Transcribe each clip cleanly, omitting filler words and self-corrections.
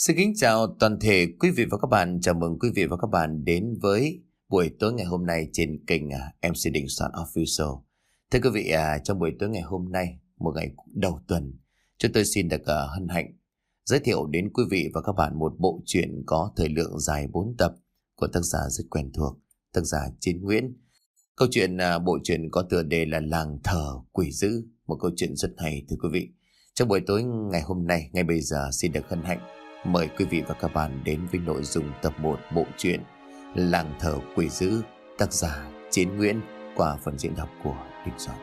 Xin kính chào toàn thể quý vị và các bạn. Chào mừng quý vị và các bạn đến với buổi tối ngày hôm nay trên kênh MC Đình Soạn Official. Thưa quý vị, trong buổi tối ngày hôm nay, một ngày đầu tuần, chúng tôi xin được hân hạnh giới thiệu đến quý vị và các bạn một bộ truyện có thời lượng dài 4 tập của tác giả rất quen thuộc, tác giả Chiến Nguyễn. Câu chuyện bộ truyện có tựa đề là Làng Thờ Quỷ Dữ, một câu chuyện rất hay thưa quý vị. Trong buổi tối ngày hôm nay, ngay bây giờ xin được hân hạnh mời quý vị và các bạn đến với nội dung tập 1 bộ truyện Làng Thờ Quỷ Dữ, tác giả Chiến Nguyễn qua phần diễn đọc của Đình Soạn.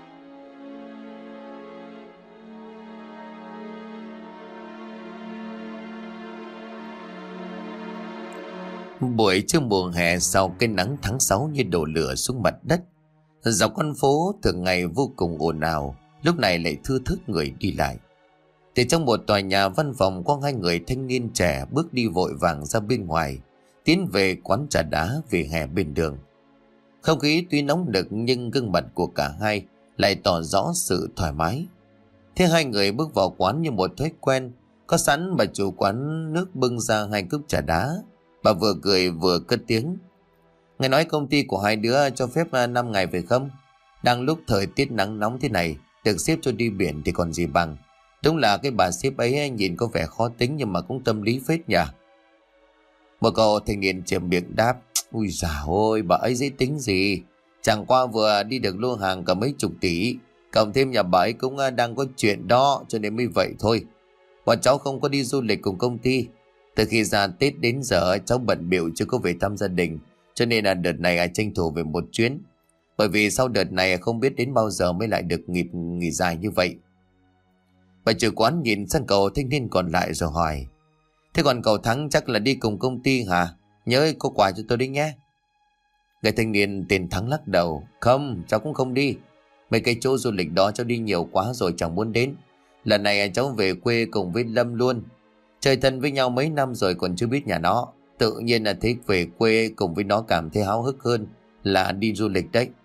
Buổi trưa mùa hè sau cái nắng tháng 6 như đổ lửa xuống mặt đất, dọc con phố thường ngày vô cùng ồn ào, lúc này lại thưa thớt người đi lại. Từ trong một tòa nhà văn phòng có hai người thanh niên trẻ bước đi vội vàng ra bên ngoài, tiến về quán trà đá về hè bên đường. Không khí tuy nóng nực nhưng gương mặt của cả hai lại tỏ rõ sự thoải mái. Thế hai người bước vào quán như một thói quen, có sẵn bà chủ quán nước bưng ra hai cốc trà đá. Bà vừa cười vừa cất tiếng: "Nghe nói công ty của hai đứa cho phép 5 ngày phải không? Đang lúc thời tiết nắng nóng thế này, được xếp cho đi biển thì còn gì bằng. Đúng là cái bà sếp ấy nhìn có vẻ khó tính nhưng mà cũng tâm lý phết nhỉ." Một cậu thanh niên chèm miệng đáp: "Ui dào ôi, bà ấy dễ tính gì. Chẳng qua vừa đi được lô hàng cả mấy chục tỷ. Cộng thêm nhà bà ấy cũng đang có chuyện đó cho nên mới vậy thôi. Bọn cháu không có đi du lịch cùng công ty. Từ khi ra Tết đến giờ cháu bận bịu chưa có về thăm gia đình, cho nên là đợt này tranh thủ về một chuyến. Bởi vì sau đợt này không biết đến bao giờ mới lại được nghỉ dài như vậy." Bà chủ quán nhìn sang cậu thanh niên còn lại rồi hỏi: "Thế còn cậu Thắng chắc là đi cùng công ty hả? Nhớ có quà cho tôi đấy nhé." Người thanh niên tên Thắng lắc đầu: "Không, cháu cũng không đi. Mấy cái chỗ du lịch đó cháu đi nhiều quá rồi chẳng muốn đến. Lần này cháu về quê cùng với Lâm luôn. Chơi thân với nhau mấy năm rồi còn chưa biết nhà nó. Tự nhiên là thấy về quê cùng với nó cảm thấy háo hức hơn là đi du lịch đấy."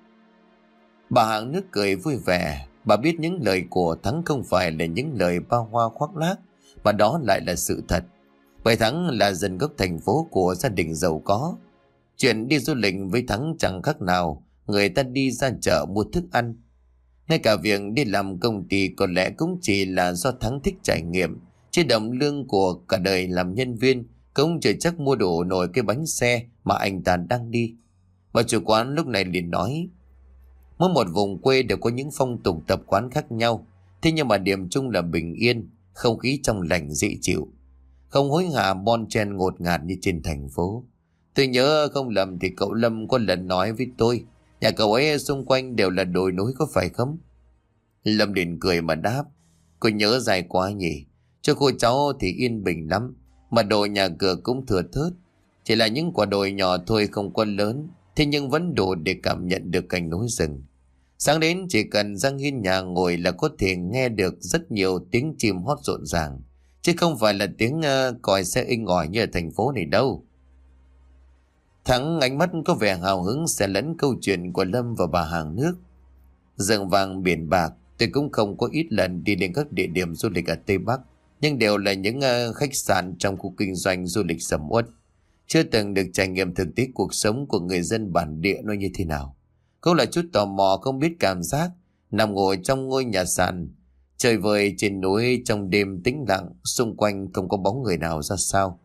Bà hàng nước cười vui vẻ. Bà biết những lời của Thắng không phải là những lời bao hoa khoác lác, mà đó lại là sự thật. Bởi Thắng là dân gốc thành phố của gia đình giàu có. Chuyện đi du lịch với Thắng chẳng khác nào người ta đi ra chợ mua thức ăn. Ngay cả việc đi làm công ty có lẽ cũng chỉ là do Thắng thích trải nghiệm, chứ đồng lương của cả đời làm nhân viên cũng chưa chắc mua đủ nổi cái bánh xe mà anh ta đang đi. Và chủ quán lúc này liền nói: "Mỗi một vùng quê đều có những phong tục tập quán khác nhau, thế nhưng mà điểm chung là bình yên, không khí trong lành dễ chịu, không hối hả bon chen ngột ngạt như trên thành phố. Tôi nhớ không lầm thì cậu Lâm có lần nói với tôi, nhà cậu ấy xung quanh đều là đồi núi có phải không?" Lâm liền cười mà đáp: "Cô nhớ dài quá nhỉ. Cho cô cháu thì yên bình lắm, mà đồi nhà cửa cũng thừa thớt. Chỉ là những quả đồi nhỏ thôi, không quá lớn, thế nhưng vẫn đủ để cảm nhận được cảnh núi rừng. Sáng đến chỉ cần ra hiên nhà ngồi là có thể nghe được rất nhiều tiếng chim hót rộn ràng, chứ không phải là tiếng còi xe inh ỏi như ở thành phố này đâu." Thắng ánh mắt có vẻ hào hứng xen lẫn câu chuyện của Lâm và bà hàng nước. Rừng vàng biển bạc, tôi cũng không có ít lần đi đến các địa điểm du lịch ở Tây Bắc, nhưng đều là những khách sạn trong khu kinh doanh du lịch sầm uất. Chưa từng được trải nghiệm thực tế cuộc sống của người dân bản địa nó như thế nào. Cũng là chút tò mò không biết cảm giác nằm ngồi trong ngôi nhà sàn, trời vời trên núi trong đêm tĩnh lặng, xung quanh không có bóng người nào ra sao.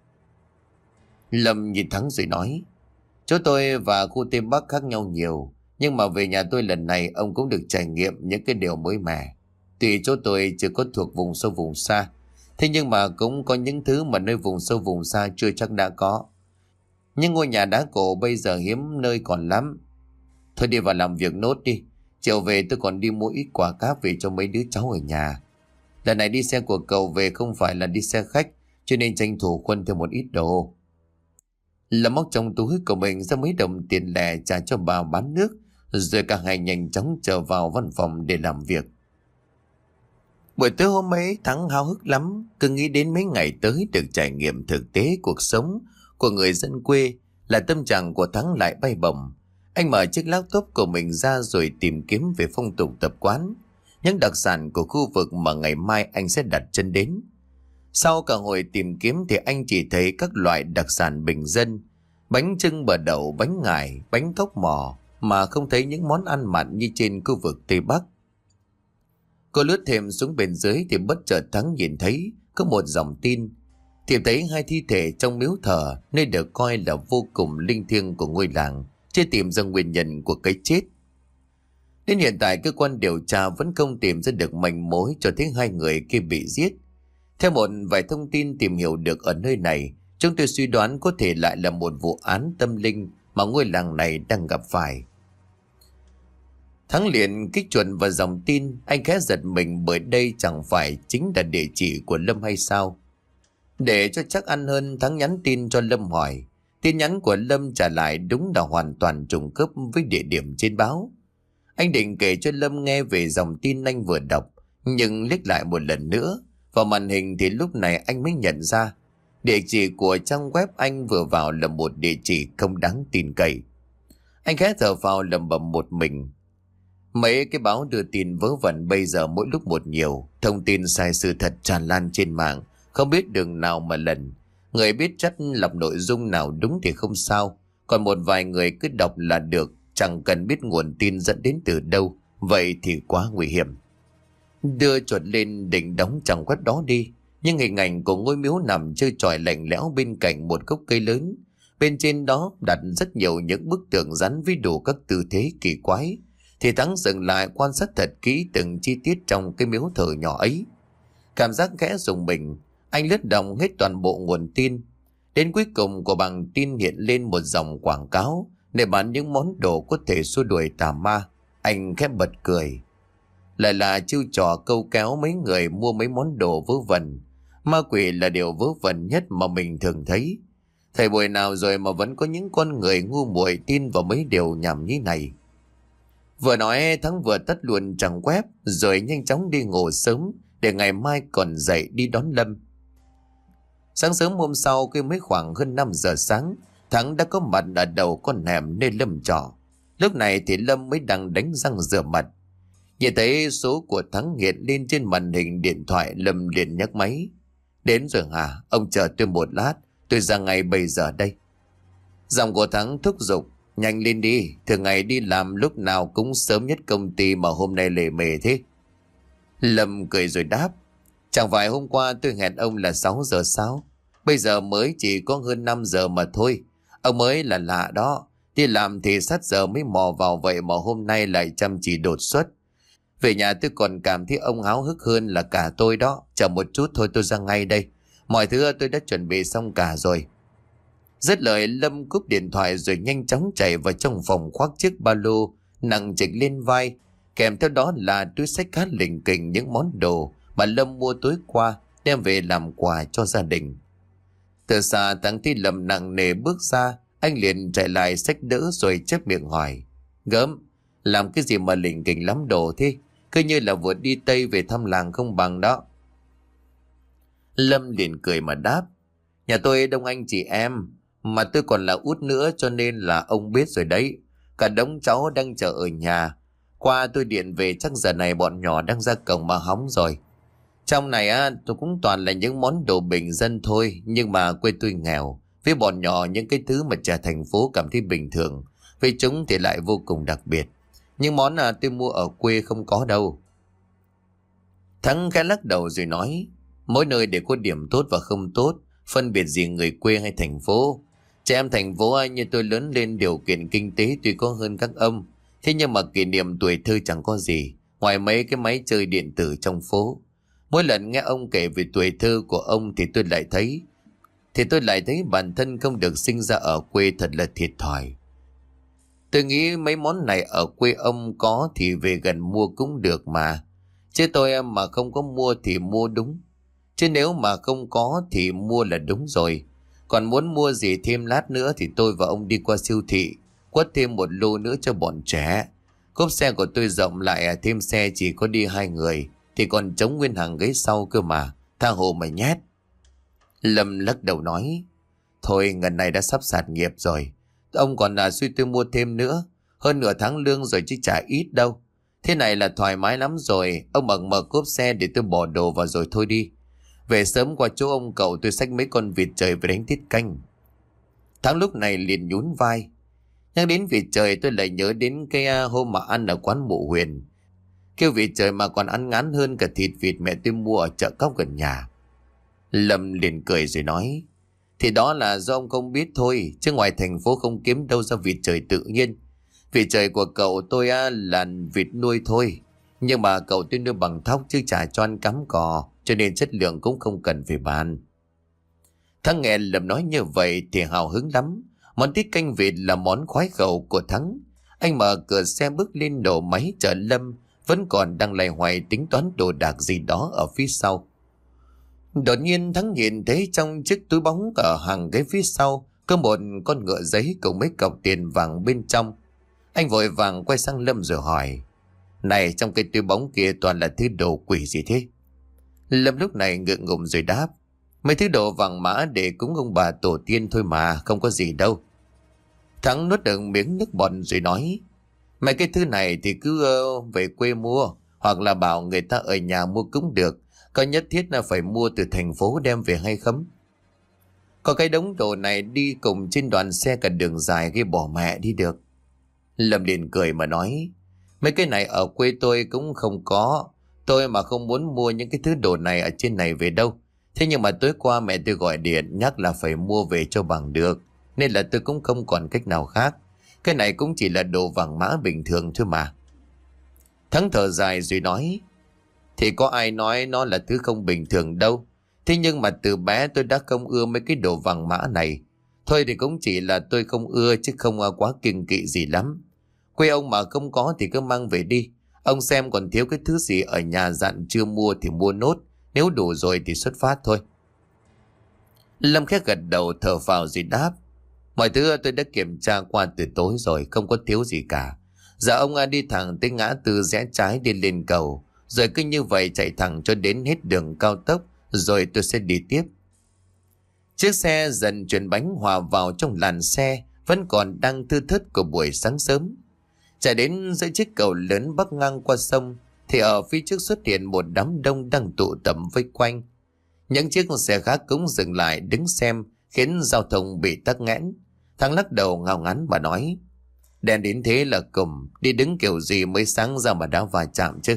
Lâm nhìn Thắng rồi nói: "Chỗ tôi và khu Tây Bắc khác nhau nhiều, nhưng mà về nhà tôi lần này ông cũng được trải nghiệm những cái điều mới mẻ. Tuy chỗ tôi chưa có thuộc vùng sâu vùng xa, thế nhưng mà cũng có những thứ mà nơi vùng sâu vùng xa chưa chắc đã có. Nhưng ngôi nhà đá cổ bây giờ hiếm nơi còn lắm. Thôi đi vào làm việc nốt đi. Chiều về tôi còn đi mua ít quả cáp về cho mấy đứa cháu ở nhà. Lần này đi xe của cậu về không phải là đi xe khách, cho nên tranh thủ khuân thêm một ít đồ." Lâm móc trong túi của mình ra mấy đồng tiền lẻ trả cho bà bán nước, rồi cả hai nhanh chóng trở vào văn phòng để làm việc. Buổi tối hôm ấy Thắng háo hức lắm, cứ nghĩ đến mấy ngày tới được trải nghiệm thực tế cuộc sống của người dân quê là tâm trạng của Thắng lại bay bổng. Anh mở chiếc laptop của mình ra rồi tìm kiếm về phong tục tập quán, những đặc sản của khu vực mà ngày mai anh sẽ đặt chân đến. Sau cả hồi tìm kiếm thì anh chỉ thấy các loại đặc sản bình dân, bánh chưng bờ đậu, bánh ngải, bánh cốc mò, mà không thấy những món ăn mặn như trên khu vực Tây Bắc. Cô lướt thêm xuống bên dưới thì bất chợt Thắng nhìn thấy có một dòng tin. Tìm thấy hai thi thể trong miếu thờ, nơi được coi là vô cùng linh thiêng của ngôi làng, chưa tìm ra nguyên nhân của cái chết. Đến hiện tại cơ quan điều tra vẫn không tìm ra được manh mối cho thấy hai người kia bị giết. Theo một vài thông tin tìm hiểu được ở nơi này, chúng tôi suy đoán có thể lại là một vụ án tâm linh mà ngôi làng này đang gặp phải. Thắng liền kích chuột vào dòng tin, anh khẽ giật mình bởi đây chẳng phải chính là địa chỉ của Lâm hay sao. Để cho chắc ăn hơn, Thắng nhắn tin cho Lâm hỏi. Tin nhắn của Lâm trả lại đúng là hoàn toàn trùng khớp với địa điểm trên báo. Anh định kể cho Lâm nghe về dòng tin anh vừa đọc, nhưng liếc lại một lần nữa vào màn hình thì lúc này anh mới nhận ra địa chỉ của trang web anh vừa vào là một địa chỉ không đáng tin cậy. Anh khẽ thở phào lẩm bẩm một mình. Mấy cái báo đưa tin vớ vẩn bây giờ mỗi lúc một nhiều, thông tin sai sự thật tràn lan trên mạng, không biết đường nào mà lần. Người biết chắc lọc nội dung nào đúng thì không sao, còn một vài người cứ đọc là được, chẳng cần biết nguồn tin dẫn đến từ đâu, vậy thì quá nguy hiểm. Đưa chuột lên định đóng trang web đó đi, nhưng hình ảnh của ngôi miếu nằm chơi trọi lạnh lẽo bên cạnh một gốc cây lớn. Bên trên đó đặt rất nhiều những bức tượng rắn với đủ các tư thế kỳ quái. Thì Thắng dừng lại quan sát thật kỹ từng chi tiết trong cái miếu thờ nhỏ ấy. Cảm giác khẽ rùng mình, anh lướt đọc hết toàn bộ nguồn tin. Đến cuối cùng của bảng tin hiện lên một dòng quảng cáo để bán những món đồ có thể xua đuổi tà ma. Anh khẽ bật cười. Lại là chiêu trò câu kéo mấy người mua mấy món đồ vớ vẩn. Ma quỷ là điều vớ vẩn nhất mà mình thường thấy. Thời buổi nào rồi mà vẫn có những con người ngu muội tin vào mấy điều nhảm nhí này. Vừa nói Thắng vừa tắt luôn trang web rồi nhanh chóng đi ngủ sớm để ngày mai còn dậy đi đón Lâm. Sáng sớm hôm sau khi mới khoảng hơn 5 giờ sáng, Thắng đã có mặt ở đầu con hẻm nơi Lâm trọ. Lúc này thì Lâm mới đang đánh răng rửa mặt. Nhìn thấy số của Thắng hiện lên trên màn hình điện thoại, Lâm liền nhấc máy. Đến rồi hả? Ông chờ tôi một lát, tôi ra ngay bây giờ đây. Giọng của Thắng thúc giục. Nhanh lên đi, thường ngày đi làm lúc nào cũng sớm nhất công ty mà hôm nay lề mề thế. Lâm cười rồi đáp. Chẳng phải hôm qua tôi hẹn ông là 6 giờ sao? Bây giờ mới chỉ có hơn 5 giờ mà thôi. Ông mới là lạ đó. Đi làm thì sát giờ mới mò vào vậy mà hôm nay lại chăm chỉ đột xuất. Về nhà tôi còn cảm thấy ông háo hức hơn là cả tôi đó. Chờ một chút thôi tôi ra ngay đây. Mọi thứ tôi đã chuẩn bị xong cả rồi. Dứt lời Lâm cúp điện thoại rồi nhanh chóng chạy vào trong phòng khoác chiếc ba lô nặng trịch lên vai. Kèm theo đó là túi xách khá lỉnh kỉnh những món đồ mà Lâm mua tối qua đem về làm quà cho gia đình. Từ xa Thắng thấy Lâm nặng nề bước ra, anh liền chạy lại xách đỡ rồi chép miệng hỏi. Gớm, làm cái gì mà lỉnh kỉnh lắm đồ thế? Cứ như là vừa đi Tây về thăm làng không bằng đó. Lâm liền cười mà đáp. Nhà tôi đông anh chị em, mà tôi còn là út nữa cho nên là ông biết rồi đấy. Cả đống cháu đang chờ ở nhà. Qua tôi điện về chắc giờ này bọn nhỏ đang ra cổng mà hóng rồi. Trong này tôi cũng toàn là những món đồ bình dân thôi. Nhưng mà quê tôi nghèo. Với bọn nhỏ những cái thứ mà trẻ thành phố cảm thấy bình thường, với chúng thì lại vô cùng đặc biệt. Những món tôi mua ở quê không có đâu. Thắng khẽ lắc đầu rồi nói. Mỗi nơi đều có điểm tốt và không tốt, phân biệt gì người quê hay thành phố. Trẻ em thành phố như tôi lớn lên điều kiện kinh tế tuy có hơn các ông, thế nhưng mà kỷ niệm tuổi thơ chẳng có gì ngoài mấy cái máy chơi điện tử trong phố. Mỗi lần nghe ông kể về tuổi thơ của ông thì tôi lại thấy bản thân không được sinh ra ở quê thật là thiệt thòi. Tôi nghĩ mấy món này ở quê ông có thì về gần mua cũng được mà. Chứ tôi mà không có mua thì mua đúng. Chứ nếu mà không có thì mua là đúng rồi. Còn muốn mua gì thêm lát nữa thì tôi và ông đi qua siêu thị, quất thêm một lô nữa cho bọn trẻ. Cốp xe của tôi rộng lại thêm xe chỉ có đi 2 người, thì còn trống nguyên hàng ghế sau cơ mà, tha hồ mà nhét. Lâm lắc đầu nói. Thôi ngần này đã sắp sạt nghiệp rồi. Ông còn suy tôi mua thêm nữa. Hơn nửa tháng lương rồi chứ chả ít đâu. Thế này là thoải mái lắm rồi. Ông mở cốp xe để tôi bỏ đồ vào rồi thôi đi. Về sớm qua chỗ ông cậu tôi xách mấy con vịt trời về đánh tiết canh. Thắng lúc này liền nhún vai. Nhắc đến vịt trời tôi lại nhớ đến cái hôm mà ăn ở quán mụ Huyền. Kêu vịt trời mà còn ăn ngán hơn cả thịt vịt mẹ tôi mua ở chợ cóc gần nhà. Lâm liền cười rồi nói, thì đó là do ông không biết thôi, chứ ngoài thành phố không kiếm đâu ra vịt trời tự nhiên. Vịt trời của cậu tôi là vịt nuôi thôi, nhưng mà cậu tôi nuôi bằng thóc chứ chả cho ăn cắm cỏ, cho nên chất lượng cũng không cần phải bàn. Thắng nghe Lâm nói như vậy thì hào hứng lắm. Món tiết canh vịt là món khoái khẩu của Thắng. Anh mở cửa xe bước lên nổ máy chở Lâm, vẫn còn đang lầy hoài tính toán đồ đạc gì đó ở phía sau. Đột nhiên Thắng nhìn thấy trong chiếc túi bóng ở hàng ghế phía sau có một con ngựa giấy cùng mấy cọc tiền vàng bên trong. Anh vội vàng quay sang Lâm rồi hỏi, này, trong cái túi bóng kia toàn là thứ đồ quỷ gì thế? Lâm lúc này ngượng ngùng rồi đáp, mấy thứ đồ vàng mã để cúng ông bà tổ tiên thôi mà, không có gì đâu. Thắng nuốt được miếng nước bọt rồi nói, mấy cái thứ này thì cứ về quê mua, hoặc là bảo người ta ở nhà mua cũng được, có nhất thiết là phải mua từ thành phố đem về hay không? Có cái đống đồ này đi cùng trên đoàn xe cả đường dài gây bỏ mẹ đi được. Lâm liền cười mà nói, mấy cái này ở quê tôi cũng không có, tôi mà không muốn mua những cái thứ đồ này ở trên này về đâu. Thế nhưng mà tối qua mẹ tôi gọi điện nhắc là phải mua về cho bằng được, nên là tôi cũng không còn cách nào khác. Cái này cũng chỉ là đồ vàng mã bình thường thôi mà. Thắng thở dài rồi nói, thì có ai nói nó là thứ không bình thường đâu. Thế nhưng mà từ bé tôi đã không ưa mấy cái đồ vàng mã này. Thôi thì cũng chỉ là tôi không ưa chứ không quá kiêng kỵ gì lắm. Quê ông mà không có thì cứ mang về đi. Ông xem còn thiếu cái thứ gì ở nhà dặn chưa mua thì mua nốt. Nếu đủ rồi thì xuất phát thôi. Lâm khẽ gật đầu thở phào rồi đáp, mọi thứ tôi đã kiểm tra qua từ tối rồi, không có thiếu gì cả. Giờ ông đi thẳng tới ngã tư rẽ trái đi lên cầu, rồi cứ như vậy chạy thẳng cho đến hết đường cao tốc, rồi tôi sẽ đi tiếp. Chiếc xe dần chuyển bánh hòa vào trong làn xe vẫn còn đang thưa thớt của buổi sáng sớm. Chạy đến giữa chiếc cầu lớn bắc ngang qua sông thì ở phía trước xuất hiện một đám đông đang tụ tập vây quanh. Những chiếc xe khác cũng dừng lại đứng xem, khiến giao thông bị tắc nghẽn. Thắng lắc đầu ngao ngán mà nói, đèn đến thế là cùm, đi đứng kiểu gì mới sáng ra mà đã va chạm chứ.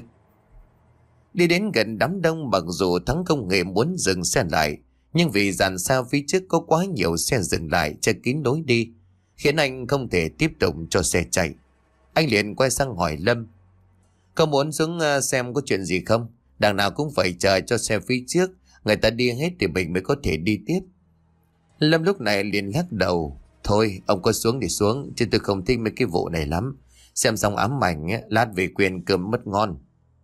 Đi đến gần đám đông, mặc dù Thắng không hề muốn dừng xe lại, nhưng vì dàn sao phía trước có quá nhiều xe dừng lại che kín lối đi, khiến anh không thể tiếp tục cho xe chạy. Anh liền quay sang hỏi Lâm, có muốn xuống xem có chuyện gì không? Đằng nào cũng phải chờ cho xe phía trước người ta đi hết thì mình mới có thể đi tiếp. Lâm lúc này liền lắc đầu, thôi ông có xuống thì xuống, chứ tôi không thích mấy cái vụ này lắm. Xem xong ám ảnh lát về quyền cơm mất ngon.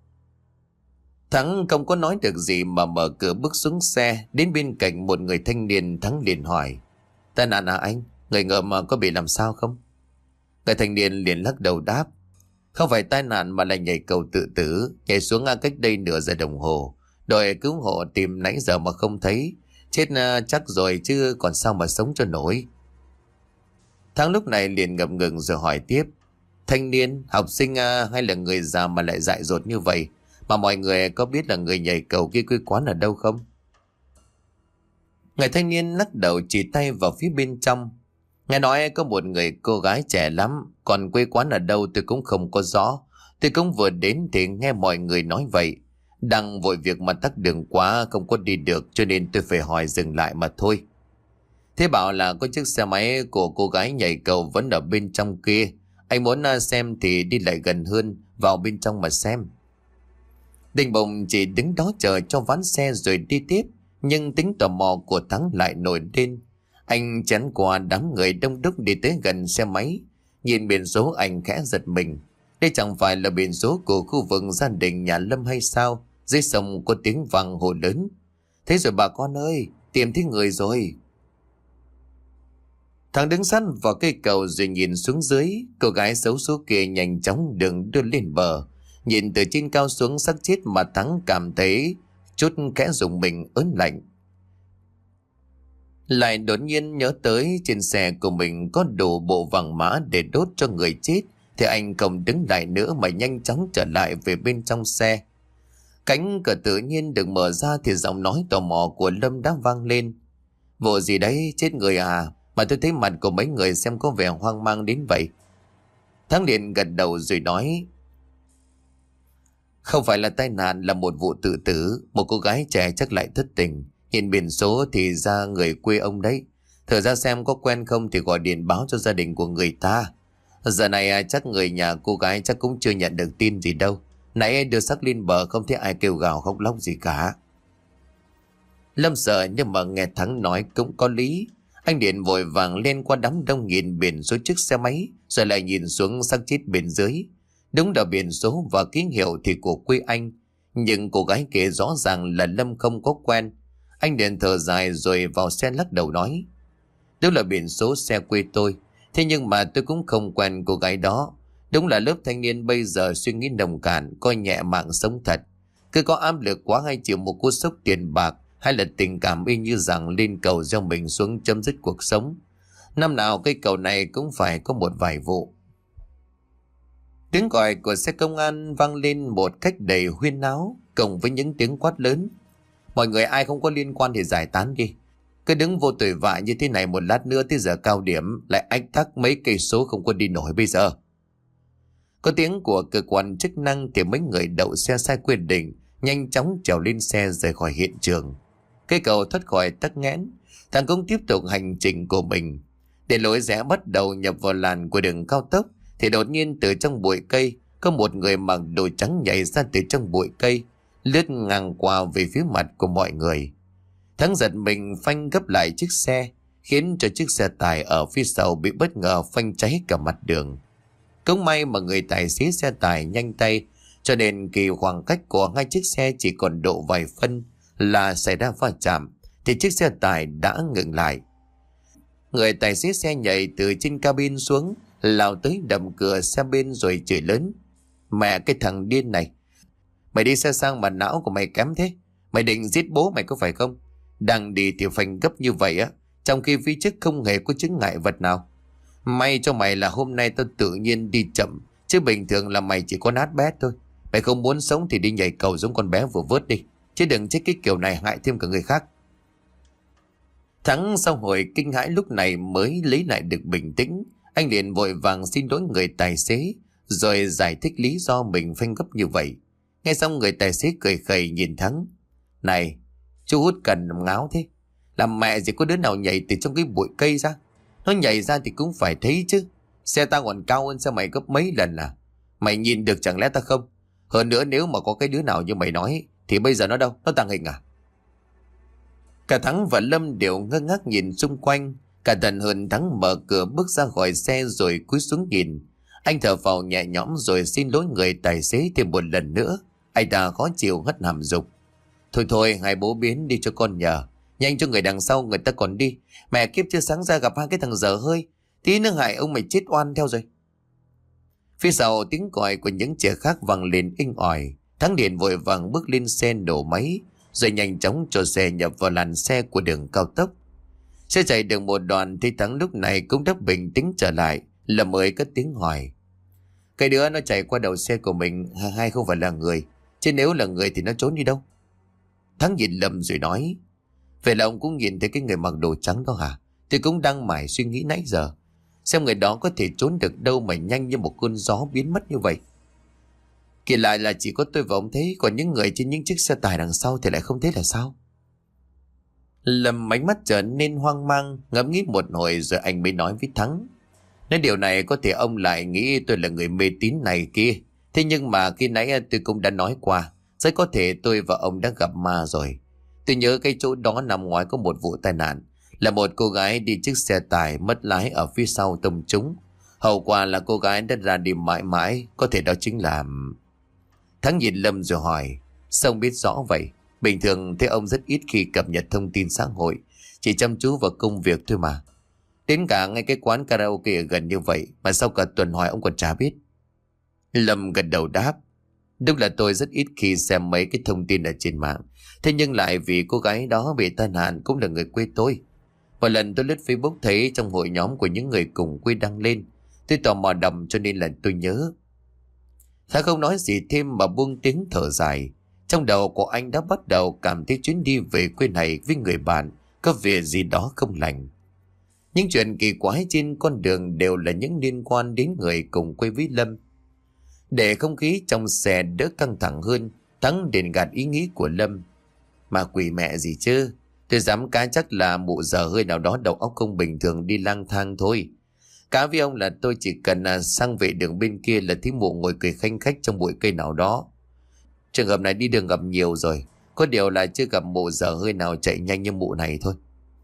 Thắng không có nói được gì mà mở cửa bước xuống xe, đến bên cạnh một người thanh niên. Thắng liền hỏi, tai nạn à anh? Người ngợm mà có bị làm sao không? Người thanh niên liền lắc đầu đáp, không phải tai nạn mà là nhảy cầu tự tử, nhảy xuống cách đây nửa giờ đồng hồ. Đội cứu hộ tìm nãy giờ mà không thấy, chết chắc rồi chứ còn sao mà sống cho nổi. Thắng lúc này liền ngập ngừng rồi hỏi tiếp, thanh niên, học sinh hay là người già mà lại dại dột như vậy? Mà mọi người có biết là người nhảy cầu kia quê quán ở đâu không? Người thanh niên lắc đầu chỉ tay vào phía bên trong. Nghe nói có một người cô gái trẻ lắm, còn quê quán ở đâu tôi cũng không có rõ. Tôi cũng vừa đến thì nghe mọi người nói vậy. Đang vội việc mà tắc đường quá không có đi được, cho nên tôi phải hỏi dừng lại mà thôi. Thế bảo là có chiếc xe máy của cô gái nhảy cầu vẫn ở bên trong kia. Anh muốn xem thì đi lại gần hơn, vào bên trong mà xem. Đình Bồng chỉ đứng đó chờ cho ván xe rồi đi tiếp, nhưng tính tò mò của Thắng lại nổi lên. Anh chắn qua đám người đông đúc đi tới gần xe máy, nhìn biển số anh khẽ giật mình. Đây chẳng phải là biển số của khu vực gia đình nhà Lâm hay sao? Dưới sông có tiếng vang hồ lớn, thế rồi bà con ơi, tìm thấy người rồi. Thằng đứng sát vào cây cầu rồi nhìn xuống dưới. Cô gái xấu số kia nhanh chóng đường đưa lên bờ. Nhìn từ trên cao xuống xác chết mà Thắng cảm thấy chút khẽ rùng mình ớn lạnh. Lại đột nhiên nhớ tới trên xe của mình có đủ bộ vàng mã để đốt cho người chết, thì anh không đứng lại nữa mà nhanh chóng trở lại về bên trong xe. Cánh cửa tự nhiên được mở ra thì giọng nói tò mò của Lâm đã vang lên. Vụ gì đấy, chết người à? Mà tôi thấy mặt của mấy người xem có vẻ hoang mang đến vậy. Thắng liền gật đầu rồi nói: Không phải là tai nạn, là một vụ tự tử. Một cô gái trẻ chắc lại thất tình. Hiện biển số thì ra người quê ông đấy. Thử ra xem có quen không thì gọi điện báo cho gia đình của người ta. Giờ này chắc người nhà cô gái chắc cũng chưa nhận được tin gì đâu. Nãy đưa xác lên bờ không thấy ai kêu gào khóc lóc gì cả. Lâm sợ nhưng mà nghe Thắng nói cũng có lý. Anh điện vội vàng lên qua đám đông nhìn biển số chiếc xe máy, rồi lại nhìn xuống xác chết bên dưới. Đúng là biển số và ký hiệu thì của quê anh, nhưng cô gái kia rõ ràng là Lâm không có quen. Anh điện thở dài rồi vào xe lắc đầu nói: Đúng là biển số xe quê tôi, thế nhưng mà tôi cũng không quen cô gái đó. Đúng là lớp thanh niên bây giờ suy nghĩ nồng cạn, coi nhẹ mạng sống thật. Cứ có áp lực quá hay chịu một cú sốc tiền bạc hay là tình cảm y như rằng lên cầu gieo mình xuống chấm dứt cuộc sống. Năm nào cây cầu này cũng phải có một vài vụ. Tiếng còi của xe công an vang lên một cách đầy huyên náo, cộng với những tiếng quát lớn: Mọi người ai không có liên quan thì giải tán đi. Cứ đứng vô tội vạ như thế này một lát nữa tới giờ cao điểm lại ách tắc mấy cây số không có đi nổi bây giờ. Có tiếng của cơ quan chức năng thì mấy người đậu xe sai quy định nhanh chóng trèo lên xe rời khỏi hiện trường. Cây cầu thoát khỏi tắc nghẽn, thằng cũng tiếp tục hành trình của mình. Để lối rẽ bắt đầu nhập vào làn của đường cao tốc thì đột nhiên từ trong bụi cây có một người mặc đồ trắng nhảy ra từ trong bụi cây, lướt ngang qua về phía mặt của mọi người. Thắng giật mình phanh gấp lại chiếc xe, khiến cho chiếc xe tải ở phía sau bị bất ngờ phanh cháy cả mặt đường. Cũng may mà người tài xế xe tải nhanh tay, cho nên kỳ khoảng cách của hai chiếc xe chỉ còn độ vài phân là xảy ra va chạm thì chiếc xe tải đã ngừng lại. Người tài xế xe nhảy từ trên cabin xuống, lao tới đập cửa xe bên rồi chửi lớn: Mẹ cái thằng điên này, mày đi xe sang mà não của mày kém thế. Mày định giết bố mày có phải không? Đang đi thì phanh gấp như vậy á, trong khi phía trước không hề có chướng ngại vật nào. May cho mày là hôm nay tao tự nhiên đi chậm, chứ bình thường là mày chỉ có nát bét thôi. Mày không muốn sống thì đi nhảy cầu giống con bé vừa vớt đi, chứ đừng chết cái kiểu này hại thêm cả người khác. Thắng sau hồi kinh hãi lúc này mới lấy lại được bình tĩnh. Anh liền vội vàng xin lỗi người tài xế, rồi giải thích lý do mình phanh gấp như vậy. Nghe xong người tài xế cười khẩy nhìn Thắng: Này, chú hút cần ngáo thế. Làm mẹ gì có đứa nào nhảy từ trong cái bụi cây ra. Nó nhảy ra thì cũng phải thấy chứ. Xe tao còn cao hơn xe mày gấp mấy lần à. Mày nhìn được chẳng lẽ tao không? Hơn nữa nếu mà có cái đứa nào như mày nói thì bây giờ nó đâu? Nó tàng hình à? Cả Thắng và Lâm đều ngơ ngác nhìn xung quanh. Cả Thần hơn Thắng mở cửa bước ra khỏi xe rồi cúi xuống nhìn. Anh thở phào nhẹ nhõm rồi xin lỗi người tài xế thêm một lần nữa. Anh ta khó chịu hất hàm dục: Thôi thôi, hai bố biến đi cho con nhờ. Nhanh cho người đằng sau người ta còn đi. Mẹ kiếp chưa sáng ra gặp hai cái thằng dở hơi, tí nữa hại ông mày chết oan theo rồi. Phía sau tiếng còi của những trẻ khác vang lên inh ỏi. Thắng điện vội vàng bước lên xe nổ máy, rồi nhanh chóng cho xe nhập vào làn xe của đường cao tốc. Xe chạy được một đoạn thì Thắng lúc này cũng đã bình tĩnh trở lại, là mới cất tiếng hỏi: Cái đứa nó chạy qua đầu xe của mình hay không phải là người? Chứ nếu là người thì nó trốn đi đâu? Thắng nhìn Lâm rồi nói: Vậy là ông cũng nhìn thấy cái người mặc đồ trắng đó hả? Tôi cũng đang mải suy nghĩ nãy giờ, xem người đó có thể trốn được đâu mà nhanh như một cơn gió biến mất như vậy. Kỳ lại là chỉ có tôi và ông thấy, còn những người trên những chiếc xe tải đằng sau thì lại không thấy là sao? Lâm ánh mắt trở nên hoang mang, ngẫm nghĩ một hồi rồi anh mới nói với Thắng: Nếu điều này có thể ông lại nghĩ tôi là người mê tín này kia. Thế nhưng mà khi nãy tôi cũng đã nói qua, rất có thể tôi và ông đã gặp ma rồi. Tôi nhớ cái chỗ đó năm ngoái có một vụ tai nạn, là một cô gái đi chiếc xe tải mất lái ở phía sau tông trúng. Hậu quả là cô gái đã ra đi mãi mãi, có thể đó chính là... Thắng nhìn Lâm rồi hỏi: Sao ông biết rõ vậy? Bình thường thấy ông rất ít khi cập nhật thông tin xã hội, chỉ chăm chú vào công việc thôi mà. Đến cả ngay cái quán karaoke ở gần như vậy mà sao cả tuần hỏi ông còn chả biết. Lâm gật đầu đáp: Đúng là tôi rất ít khi xem mấy cái thông tin ở trên mạng. Thế nhưng lại vì cô gái đó bị tai nạn cũng là người quê tôi. Một lần tôi lướt Facebook thấy trong hội nhóm của những người cùng quê đăng lên, tôi tò mò đọc cho nên là tôi nhớ. Thà không nói gì thêm mà buông tiếng thở dài. Trong đầu của anh đã bắt đầu cảm thấy chuyến đi về quê này với người bạn có vẻ gì đó không lành. Những chuyện kỳ quái trên con đường đều là những liên quan đến người cùng quê với Lâm. Để không khí trong xe đỡ căng thẳng hơn, Thắng đền gạt ý nghĩ của Lâm. Mà quỷ mẹ gì chứ, tôi dám cá chắc là mụ dở hơi nào đó đầu óc không bình thường đi lang thang thôi. Cá với ông là tôi chỉ cần sang vệ đường bên kia là thấy mụ ngồi cười khanh khách trong bụi cây nào đó. Trường hợp này đi đường gặp nhiều rồi, có điều là chưa gặp mụ dở hơi nào chạy nhanh như mụ này thôi.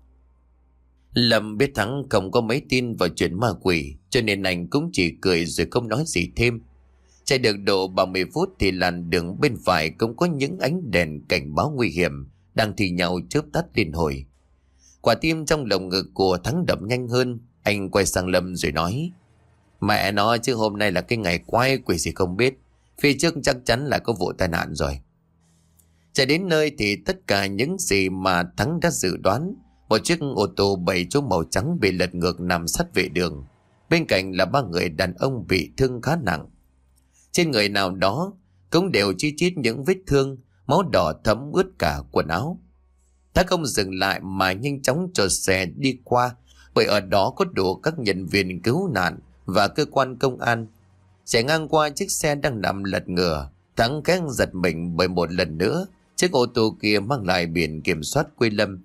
Lâm biết Thắng không có mấy tin vào chuyện ma quỷ, cho nên anh cũng chỉ cười rồi không nói gì thêm. Chạy được độ 30 phút thì làn đường bên phải cũng có những ánh đèn cảnh báo nguy hiểm đang thì nhau chớp tắt liên hồi. Quả tim trong lồng ngực của Thắng đập nhanh hơn. Anh quay sang Lâm rồi nói: Mẹ nó chứ hôm nay là cái ngày quái quỷ gì không biết. Phía trước chắc chắn là có vụ tai nạn rồi. Chạy đến nơi thì tất cả những gì mà Thắng đã dự đoán. Một chiếc ô tô 7 chỗ màu trắng bị lật ngược nằm sát vệ đường. Bên cạnh là 3 người đàn ông bị thương khá nặng. Trên người nào đó cũng đều chi chít những vết thương, máu đỏ thấm ướt cả quần áo. Thắng không dừng lại mà nhanh chóng cho xe đi qua, bởi ở đó có đủ các nhân viên cứu nạn và cơ quan công an. Chạy ngang qua chiếc xe đang nằm lật ngửa, Thắng khẽ giật mình bởi một lần nữa chiếc ô tô kia mang lại biển kiểm soát quê Lâm.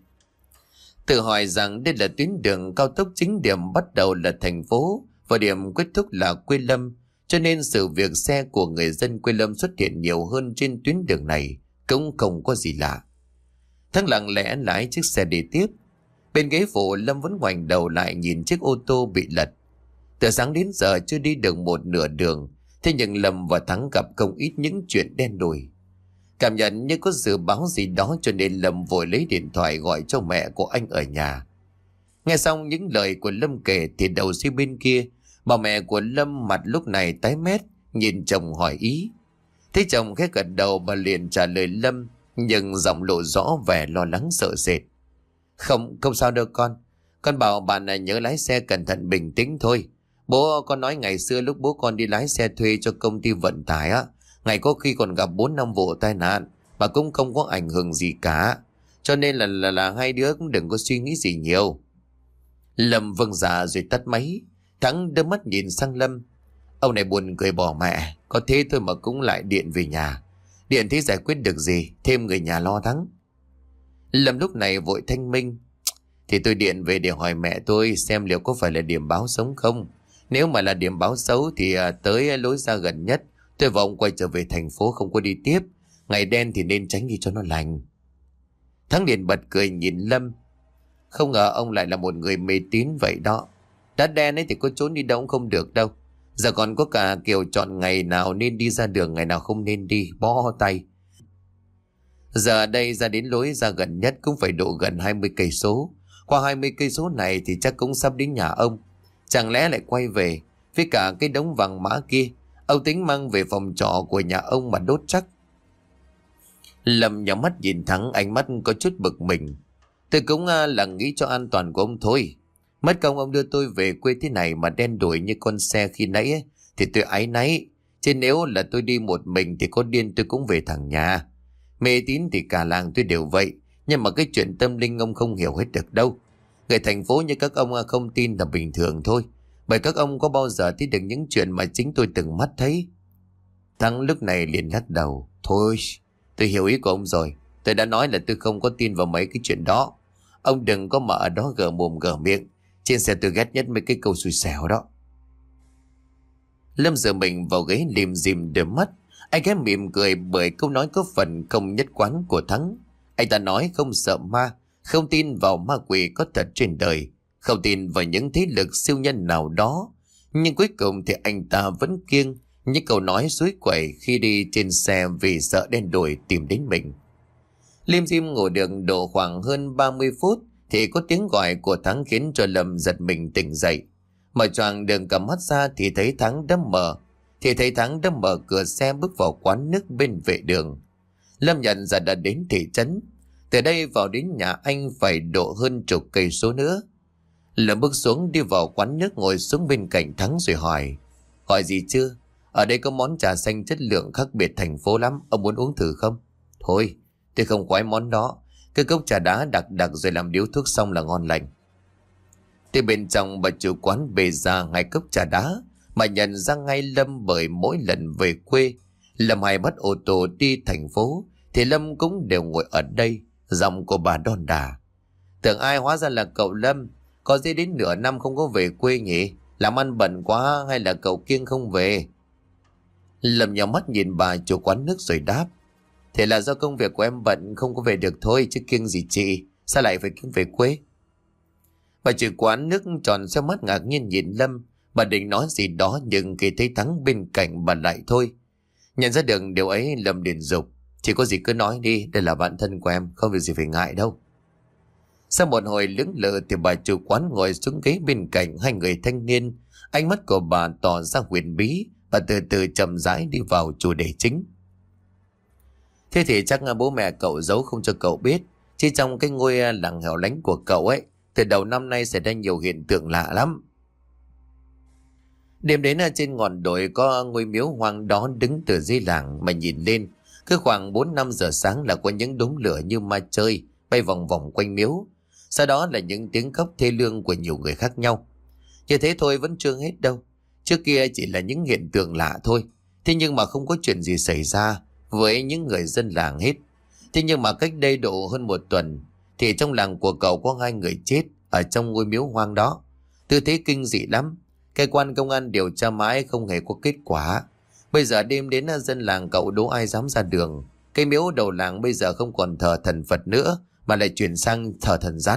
Tự hỏi rằng đây là tuyến đường cao tốc, chính điểm bắt đầu là thành phố và điểm kết thúc là quê Lâm, cho nên sự việc xe của người dân quê Lâm xuất hiện nhiều hơn trên tuyến đường này cũng không có gì lạ. Thắng lặng lẽ lái chiếc xe đi tiếp. Bên ghế phụ Lâm vẫn ngoảnh đầu lại nhìn chiếc ô tô bị lật. Từ sáng đến giờ chưa đi được một nửa đường, thế nhưng Lâm và Thắng gặp không ít những chuyện đen đủi. Cảm nhận như có dự báo gì đó, cho nên Lâm vội lấy điện thoại gọi cho mẹ của anh ở nhà. Nghe xong những lời của Lâm kể thì đầu dây bên kia, bà mẹ của Lâm mặt lúc này tái mét, nhìn chồng hỏi ý. Thấy chồng khẽ gật đầu, bà liền trả lời Lâm, nhưng giọng lộ rõ vẻ lo lắng sợ sệt. Không sao đâu con. Con bảo bạn này nhớ lái xe cẩn thận bình tĩnh thôi. Bố con nói ngày xưa lúc bố con đi lái xe thuê cho công ty vận tải á, ngày có khi còn gặp 4-5 vụ tai nạn mà cũng không có ảnh hưởng gì cả. Cho nên là hai đứa cũng đừng có suy nghĩ gì nhiều. Lâm vâng dạ rồi tắt máy. Thắng đưa mắt nhìn sang Lâm. Ông này buồn cười bỏ mẹ, có thế thôi mà cũng lại điện về nhà. Điện thế giải quyết được gì, thêm người nhà lo Thắng. Lâm lúc này vội thanh minh. Thì tôi điện về để hỏi mẹ tôi xem liệu có phải là điểm báo sống không. Nếu mà là điểm báo xấu thì tới lối ra gần nhất tôi và ông quay trở về thành phố, không có đi tiếp. Ngày đen thì nên tránh đi cho nó lành. Thắng liền bật cười nhìn Lâm. Không ngờ ông lại là một người mê tín vậy đó. Đã đen ấy thì có trốn đi đâu cũng không được đâu. Giờ còn có cả kiểu chọn ngày nào nên đi ra đường, ngày nào không nên đi, bó tay. Giờ đây ra đến lối ra gần nhất cũng phải độ gần 20 cây số. Qua 20 cây số này thì chắc cũng sắp đến nhà ông. Chẳng lẽ lại quay về với cả cái đống vàng mã kia, ông tính mang về phòng trọ của nhà ông mà đốt chắc. Lâm nhắm mắt nhìn Thắng, ánh mắt có chút bực mình. Tôi cũng là nghĩ cho an toàn của ông thôi. Mất công ông đưa tôi về quê thế này mà đen đủi như con xe khi nãy ấy, thì tôi áy náy. Chứ nếu là tôi đi một mình thì có điên tôi cũng về thẳng nhà. Mê tín thì cả làng tôi đều vậy, nhưng mà cái chuyện tâm linh ông không hiểu hết được đâu. Người thành phố như các ông không tin là bình thường thôi, bởi các ông có bao giờ thấy được những chuyện mà chính tôi từng mắt thấy. Thắng lúc này liền lắc đầu. Thôi, tôi hiểu ý của ông rồi. Tôi đã nói là tôi không có tin vào mấy cái chuyện đó. Ông đừng có mà ở đó gờ mồm gờ miệng. Trên xe tôi ghét nhất mấy cái câu xui xẻo đó. Lâm dựa mình vào ghế lim dim đôi mắt. Anh ghé mỉm cười bởi câu nói có phần không nhất quán của Thắng. Anh ta nói không sợ ma, không tin vào ma quỷ có thật trên đời, không tin vào những thế lực siêu nhân nào đó. Nhưng cuối cùng thì anh ta vẫn kiêng những câu nói suối quẩy khi đi trên xe vì sợ đen đủi tìm đến mình. Lim dim ngồi đường độ khoảng hơn 30 phút thì có tiếng gọi của Thắng khiến cho Lâm giật mình tỉnh dậy. Mở choàng đường cầm mắt ra thì thấy Thắng đã mở cửa xe bước vào quán nước bên vệ đường. Lâm nhận ra đã đến thị trấn. Từ đây vào đến nhà anh phải độ hơn chục cây số nữa. Lâm bước xuống đi vào quán nước, ngồi xuống bên cạnh Thắng rồi hỏi. Gọi gì chưa? Ở đây có món trà xanh chất lượng khác biệt thành phố lắm, ông muốn uống thử không? Thôi, tôi không khoái món đó. Cái cốc trà đá đặc đặc rồi làm điếu thuốc xong là ngon lành. Từ bên trong bà chủ quán bê ra 2 cốc trà đá mà nhận ra ngay Lâm, bởi mỗi lần về quê Lâm hay bắt ô tô đi thành phố thì Lâm cũng đều ngồi ở đây. Giọng của bà đon đà: Tưởng ai hóa ra là cậu Lâm. Có gì đến nửa năm không có về quê nhỉ? Làm ăn bận quá hay là cậu kiêng không về? Lâm nhắm mắt nhìn bà chủ quán nước rồi đáp: Thế là do công việc của em bận không có về được thôi, chứ kiêng gì chị. Sao lại phải kiêng về quê? Bà chủ quán nước tròn xoe mắt ngạc nhiên nhìn Lâm. Bà định nói gì đó nhưng khi thấy Thắng bên cạnh bà lại thôi. Nhận ra được điều ấy, Lâm liền dục: Chỉ có gì cứ nói đi, đây là bạn thân của em, không việc gì phải ngại đâu. Sau một hồi lưỡng lự thì bà chủ quán ngồi xuống ghế bên cạnh 2 người thanh niên. Ánh mắt của bà tỏ ra huyền bí và từ từ chậm rãi đi vào chủ đề chính. Thế thì chắc bố mẹ cậu giấu không cho cậu biết, chứ trong cái ngôi làng hẻo lánh của cậu ấy, từ đầu năm nay xảy ra nhiều hiện tượng lạ lắm. Đêm đến trên ngọn đồi có ngôi miếu hoang đó đứng từ dưới làng mà nhìn lên. Cứ khoảng 4-5 giờ sáng là có những đốm lửa như ma chơi bay vòng vòng quanh miếu. Sau đó là những tiếng khóc thê lương của nhiều người khác nhau. Như thế thôi vẫn chưa hết đâu. Trước kia chỉ là những hiện tượng lạ thôi. Thế nhưng mà không có chuyện gì xảy ra với những người dân làng hết. Thế nhưng mà cách đây độ hơn 1 tuần thì trong làng của cậu có 2 người chết ở trong ngôi miếu hoang đó. Tư thế kinh dị lắm. Cơ quan công an điều tra mãi không hề có kết quả. Bây giờ đêm đến dân làng cậu đố ai dám ra đường. Cái miếu đầu làng bây giờ không còn thờ thần Phật nữa mà lại chuyển sang thờ thần rắn.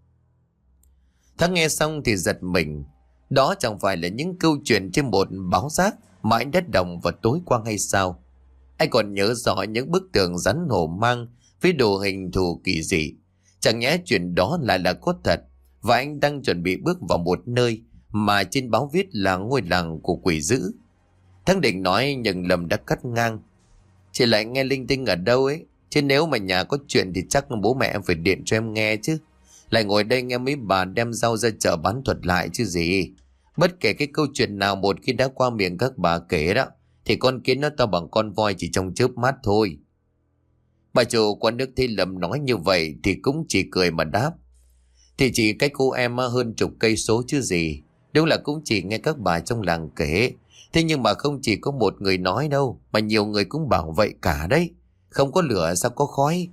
Thắng nghe xong thì giật mình. Đó chẳng phải là những câu chuyện trên một báo giác mà anh đất đồng vào tối qua hay sao? Anh còn nhớ rõ những bức tường rắn hổ mang với đồ hình thù kỳ dị. Chẳng nhẽ chuyện đó lại là có thật, và anh đang chuẩn bị bước vào một nơi mà trên báo viết là ngôi làng của quỷ dữ. Thắng định nói nhưng Lâm đã cắt ngang: Chị lại nghe linh tinh ở đâu ấy, chứ nếu mà nhà có chuyện thì chắc bố mẹ em phải điện cho em nghe chứ. Lại ngồi đây nghe mấy bà đem rau ra chợ bán thuật lại chứ gì. Bất kể cái câu chuyện nào một khi đã qua miệng các bà kể đó thì con kiến nó to bằng con voi chỉ trong chớp mắt thôi. Bà chủ quán nước thấy Lâm nói như vậy thì cũng chỉ cười mà đáp: Thì chỉ cách cô em hơn 10 cây số chứ gì. Đúng là cũng chỉ nghe các bà trong làng kể. Thế nhưng mà không chỉ có một người nói đâu, mà nhiều người cũng bảo vậy cả đấy. Không có lửa sao có khói.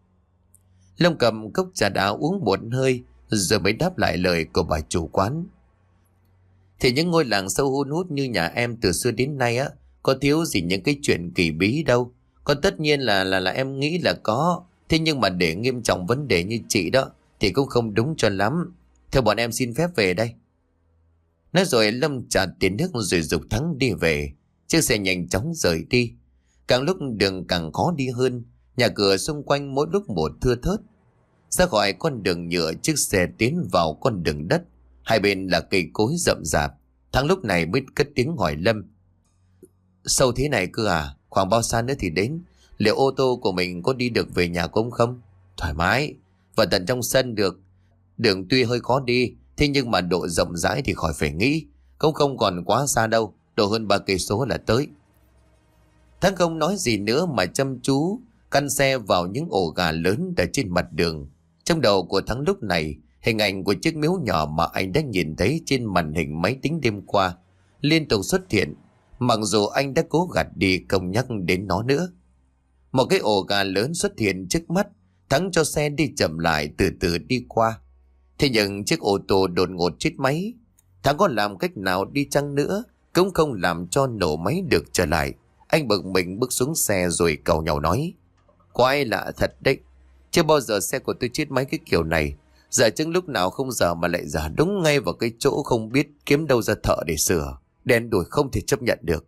Lâm cầm cốc trà đá uống một hơi rồi mới đáp lại lời của bà chủ quán: Thì những ngôi làng sâu hun hút như nhà em từ xưa đến nay á, có thiếu gì những cái chuyện kỳ bí đâu. Còn tất nhiên là em nghĩ là có. Thế nhưng mà để nghiêm trọng vấn đề như chị đó thì cũng không đúng cho lắm. Theo bọn em xin phép về đây. Nói rồi Lâm trả tiền nước rồi giục Thắng đi về. Chiếc xe nhanh chóng rời đi. Càng lúc đường càng khó đi hơn. Nhà cửa xung quanh mỗi lúc một thưa thớt. Ra khỏi con đường nhựa, chiếc xe tiến vào con đường đất. Hai bên là cây cối rậm rạp. Thắng lúc này mới cất tiếng hỏi Lâm: Sâu thế này cơ à? Khoảng bao xa nữa thì đến? Liệu ô tô của mình có đi được về nhà cũng không? Thoải mái, vào tận trong sân được. Đường tuy hơi khó đi, thế nhưng mà độ rộng rãi thì khỏi phải nghĩ. Cũng không còn quá xa đâu, độ hơn 3 cây số là tới. Thắng không nói gì nữa mà chăm chú căn xe vào những ổ gà lớn ở trên mặt đường. Trong đầu của Thắng lúc này, hình ảnh của chiếc miếu nhỏ mà anh đã nhìn thấy trên màn hình máy tính đêm qua liên tục xuất hiện, mặc dù anh đã cố gạt đi không nhắc đến nó nữa. Một cái ổ gà lớn xuất hiện trước mắt. Thắng cho xe đi chậm lại, từ từ đi qua. Thế nhưng chiếc ô tô đột ngột chết máy. Thắng có làm cách nào đi chăng nữa cũng không làm cho nổ máy được trở lại. Anh bực mình bước xuống xe rồi càu nhàu nói: Quái lạ thật đấy, chưa bao giờ xe của tôi chết máy cái kiểu này. Giờ chứng lúc nào không giờ mà lại giả đúng ngay vào cái chỗ không biết kiếm đâu ra thợ để sửa. Đen đủi không thể chấp nhận được.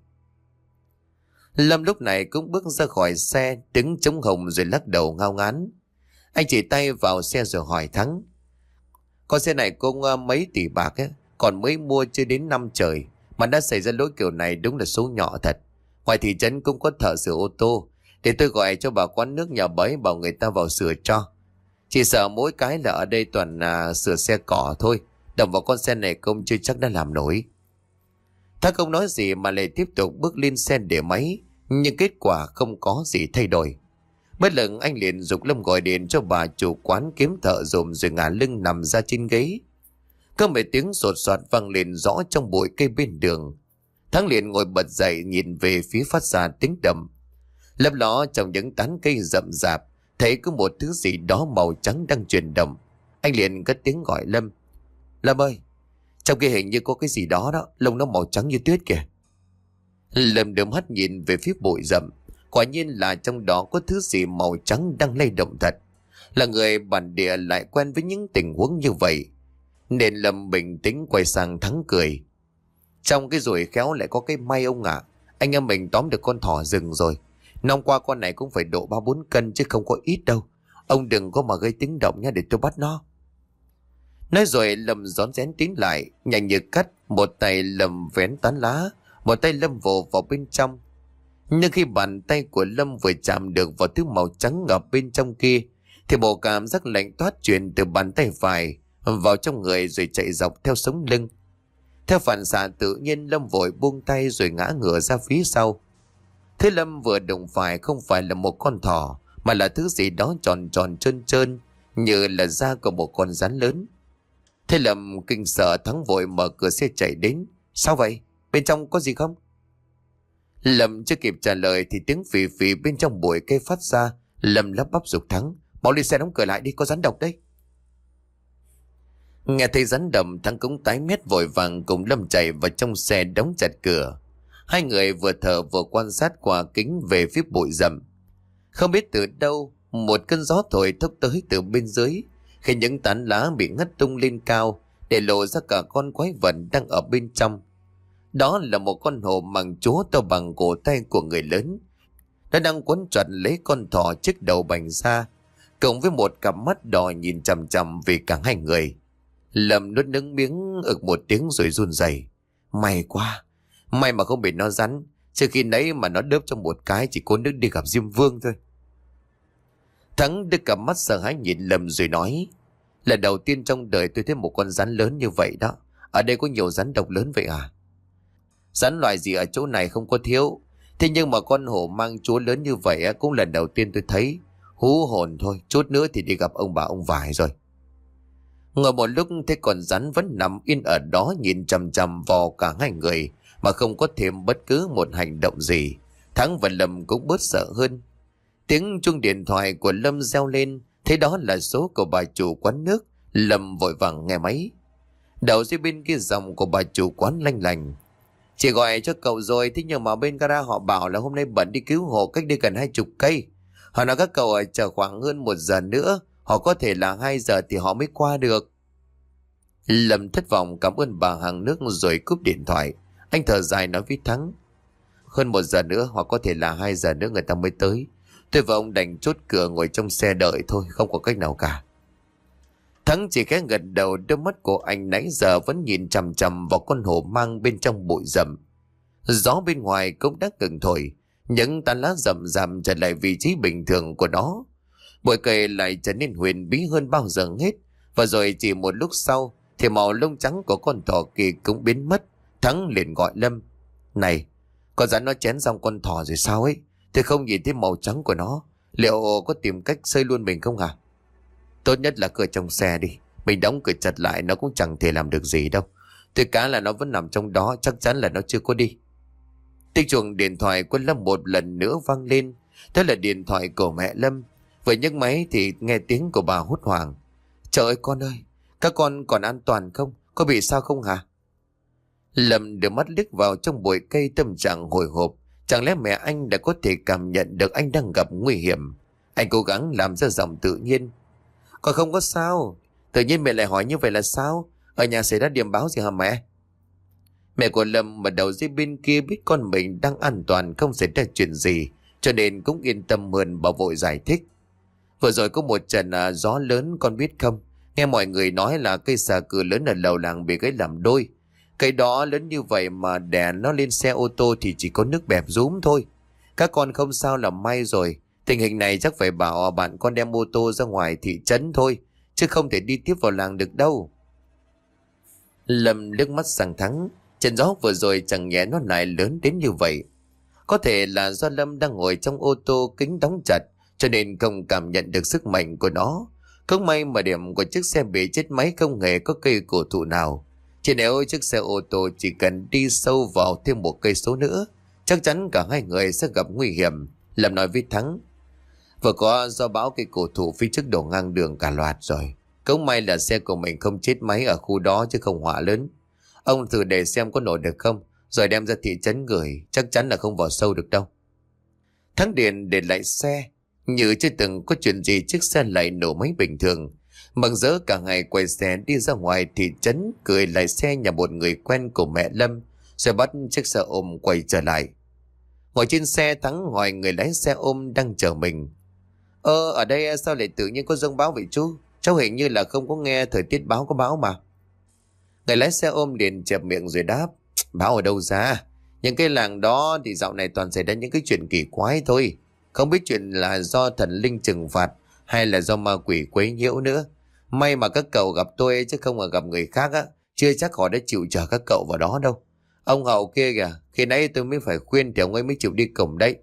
Lâm lúc này cũng bước ra khỏi xe, đứng trống hồng rồi lắc đầu ngao ngán. Anh chỉ tay vào xe rồi hỏi Thắng: Con xe này cũng mấy tỷ bạc ấy, còn mới mua chưa đến năm trời mà đã xảy ra lỗi kiểu này, đúng là số nhỏ thật. Ngoài thị trấn cũng có thợ sửa ô tô, để tôi gọi cho bà quán nước nhà bấy bảo người ta vào sửa cho. Chỉ sợ mỗi cái là ở đây toàn sửa xe cỏ thôi, đâm vào con xe này công chưa chắc đã làm nổi. Thắng không nói gì mà lại tiếp tục bước lên xe để máy, nhưng kết quả không có gì thay đổi. Bất lực anh liền giục Lâm gọi điện cho bà chủ quán kiếm thợ dùm rồi ngả lưng nằm ra trên ghế. Có mấy tiếng sột soạt vang lên rõ trong bụi cây bên đường. Thắng liền ngồi bật dậy nhìn về phía phát ra tiếng đầm. Lấp ló trong những tán cây rậm rạp, thấy có một thứ gì đó màu trắng đang chuyển động. Anh liền cất tiếng gọi Lâm. Lâm ơi, trong kia hình như có cái gì đó đó, lông nó màu trắng như tuyết kìa. Lâm đưa mắt nhìn về phía bụi rậm. Quả nhiên là trong đó có thứ gì màu trắng đang lay động thật. Là người bản địa lại quen với những tình huống như vậy, nên Lâm bình tĩnh quay sang Thắng cười. Trong cái rủi khéo lại có cái may ông ạ. Anh em mình tóm được con thỏ rừng rồi. Năm qua con này cũng phải độ 3-4 cân chứ không có ít đâu. Ông đừng có mà gây tiếng động nha, để tôi bắt nó. Nói rồi Lâm rón rén tiến lại, nhanh như cắt. Một tay Lâm vén tán lá, một tay Lâm vồ vào bên trong. Nhưng khi bàn tay của Lâm vừa chạm được vào thứ màu trắng ở bên trong kia, thì bộ cảm giác lạnh toát truyền từ bàn tay phải vào trong người rồi chạy dọc theo sống lưng. Theo phản xạ tự nhiên, Lâm vội buông tay rồi ngã ngửa ra phía sau. Thế Lâm vừa đụng phải không phải là một con thỏ, mà là thứ gì đó tròn tròn trơn trơn, như là da của một con rắn lớn. Thế Lâm kinh sợ, Thắng vội mở cửa xe chạy đến. Sao vậy? Bên trong có gì không? Lâm chưa kịp trả lời thì tiếng phì phì bên trong bụi cây phát ra. Lâm lắp bắp giục Thắng. Mau lên xe đóng cửa lại đi, có rắn độc đấy. Nghe thấy rắn độc, Thắng cũng tái mét vội vàng cùng Lâm chạy vào trong xe đóng chặt cửa. Hai người vừa thở vừa quan sát qua kính về phía bụi rậm. Không biết từ đâu một cơn gió thổi thốc tới từ bên dưới, khi những tán lá bị ngất tung lên cao để lộ ra cả con quái vật đang ở bên trong. Đó là một con hổ màng chúa to bằng cổ tay của người lớn. Nó đang quấn chặt lấy con thỏ trước đầu bành ra, cộng với một cặp mắt đỏ nhìn chằm chằm về cả hai người. Lâm nuốt nước miếng ực một tiếng rồi run rẩy. May quá, may mà không bị nó rắn, chứ khi nãy mà nó đớp trong một cái chỉ có nước đi gặp Diêm Vương thôi. Thắng đưa cặp mắt sợ hãi nhìn Lâm rồi nói. Lần đầu tiên trong đời tôi thấy một con rắn lớn như vậy đó. Ở đây có nhiều rắn độc lớn vậy à? Rắn loài gì ở chỗ này không có thiếu, thế nhưng mà con hổ mang chúa lớn như vậy cũng lần đầu tiên tôi thấy. Hú hồn thôi, chút nữa thì đi gặp ông bà ông vải rồi. Ngồi một lúc thấy con rắn vẫn nằm yên ở đó nhìn chằm chằm vào cả hai người mà không có thêm bất cứ một hành động gì. Thắng và Lâm cũng bớt sợ hơn. Tiếng chuông điện thoại của Lâm reo lên, thế đó là số của bà chủ quán nước. Lâm vội vàng nghe máy. Đầu dây bên kia dòng của bà chủ quán lanh lành. Chị gọi cho cậu rồi, thế nhưng mà bên gara họ bảo là hôm nay bận đi cứu hộ cách đây gần 20 cây. Họ nói các cậu chờ khoảng hơn 1 giờ nữa, họ có thể là 2 giờ thì họ mới qua được. Lâm thất vọng cảm ơn bà hàng nước rồi cúp điện thoại. Anh thở dài nói với Thắng. Hơn 1 giờ nữa hoặc có thể là 2 giờ nữa người ta mới tới. Tôi và ông đành chốt cửa ngồi trong xe đợi thôi, không có cách nào cả. Thắng chỉ khẽ gật đầu, đôi mắt của anh nãy giờ vẫn nhìn chằm chằm vào con hổ mang bên trong bụi rậm. Gió bên ngoài cũng đã ngừng thổi, những tán lá rậm rạp trở lại vị trí bình thường của nó. Bụi cây lại trở nên huyền bí hơn bao giờ hết. Và rồi chỉ một lúc sau thì màu lông trắng của con thỏ kia cũng biến mất. Thắng liền gọi Lâm. Này, con rắn nó chén xong con thỏ rồi sao ấy? Tôi không nhìn thấy màu trắng của nó. Liệu có tìm cách xơi luôn mình không hả? Tốt nhất là cửa trong xe đi. Mình đóng cửa chặt lại nó cũng chẳng thể làm được gì đâu. Tôi cá là nó vẫn nằm trong đó, chắc chắn là nó chưa có đi. Tiếng chuông điện thoại của Lâm một lần nữa vang lên. Đó là điện thoại của mẹ Lâm. Vừa nhấc máy thì nghe tiếng của bà hốt hoảng. Trời ơi con ơi, các con còn an toàn không? Có bị sao không hả? Lâm đưa mắt liếc vào trong bụi cây, tâm trạng hồi hộp. Chẳng lẽ mẹ anh đã có thể cảm nhận được anh đang gặp nguy hiểm? Anh cố gắng làm ra giọng tự nhiên. Con không có sao. Tự nhiên mẹ lại hỏi như vậy là sao? Ở nhà xảy ra điểm báo gì hả mẹ? Mẹ của Lâm ở đầu dây bên kia biết con mình đang an toàn, không xảy ra chuyện gì, cho nên cũng yên tâm hơn, bà vội giải thích. Vừa rồi có một trận gió lớn con biết không? Nghe mọi người nói là cây xà cừ lớn ở lầu làng bị gãy làm đôi. Cây đó lớn như vậy mà đè nó lên xe ô tô thì chỉ có nước bẹp rúm thôi. Các con không sao là may rồi. Tình hình này chắc phải bảo bạn con đem ô tô ra ngoài thị trấn thôi, chứ không thể đi tiếp vào làng được đâu. Lâm liếc mắt sang Thắng. Trận gió vừa rồi chẳng nhẽ nó lại lớn đến như vậy. Có thể là do Lâm đang ngồi trong ô tô kính đóng chặt, cho nên không cảm nhận được sức mạnh của nó. Không may mà điểm của chiếc xe bị chết máy không hề có cây cổ thụ nào. Chỉ nếu chiếc xe ô tô chỉ cần đi sâu vào thêm một cây số nữa, chắc chắn cả hai người sẽ gặp nguy hiểm. Lâm nói với Thắng. Vừa có do bão cây cổ thụ phía trước đổ ngang đường cả loạt rồi. Cũng may là xe của mình không chết máy ở khu đó chứ không hỏa lớn. Ông thử để xem có nổ được không, rồi đem ra thị trấn gửi, chắc chắn là không vào sâu được đâu. Thắng điện để lại xe, như chưa từng có chuyện gì chiếc xe lại nổ máy bình thường. Mừng rỡ cả ngày quay xe đi ra ngoài thị trấn, gửi lại xe nhà một người quen của mẹ Lâm, rồi bắt chiếc xe ôm quay trở lại. Ngồi trên xe, Thắng hỏi người lái xe ôm đang chờ mình. Ở đây sao lại tự nhiên có giông bão vậy chú? Cháu hình như là không có nghe thời tiết báo có bão mà. Người lái xe ôm liền chẹp miệng rồi đáp. Bão ở đâu ra? Những cái làng đó thì dạo này toàn xảy ra những cái chuyện kỳ quái thôi. Không biết chuyện là do thần linh trừng phạt hay là do ma quỷ quấy nhiễu nữa. May mà các cậu gặp tôi chứ không mà gặp người khác á, chưa chắc họ đã chịu chở các cậu vào đó đâu. Ông Hậu kia kìa, khi nãy tôi mới phải khuyên thì ông ấy mới chịu đi cùng đấy.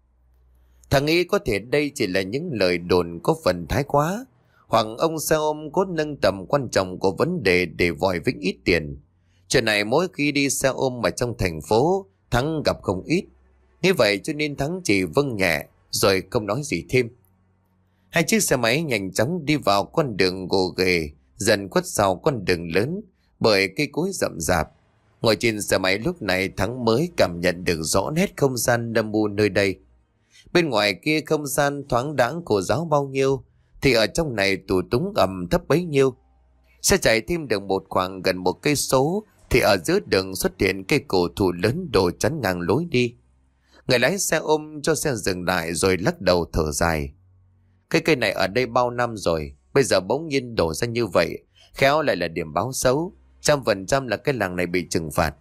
Thằng nghĩ có thể đây chỉ là những lời đồn có phần thái quá, hoặc ông xe ôm cố nâng tầm quan trọng của vấn đề để vòi vĩnh ít tiền. Chuyện này mỗi khi đi xe ôm ở trong thành phố, Thắng gặp không ít. Như vậy cho nên Thắng chỉ vâng nhẹ rồi không nói gì thêm. Hai chiếc xe máy nhanh chóng đi vào con đường gồ ghề, dần khuất sau con đường lớn bởi cây cối rậm rạp. Ngồi trên xe máy lúc này Thắng mới cảm nhận được rõ nét không gian âm u nơi đây. Bên ngoài kia không gian thoáng đãng cổ giáo bao nhiêu, thì ở trong này tù túng ẩm thấp bấy nhiêu. Xe chạy thêm được một khoảng gần một cây số thì ở giữa đường xuất hiện cây cổ thụ lớn đổ chắn ngang lối đi. Người lái xe ôm cho xe dừng lại rồi lắc đầu thở dài. Cái cây này ở đây bao năm rồi, bây giờ bỗng nhiên đổ ra như vậy, khéo lại là điểm báo xấu, 100% là cái làng này bị trừng phạt.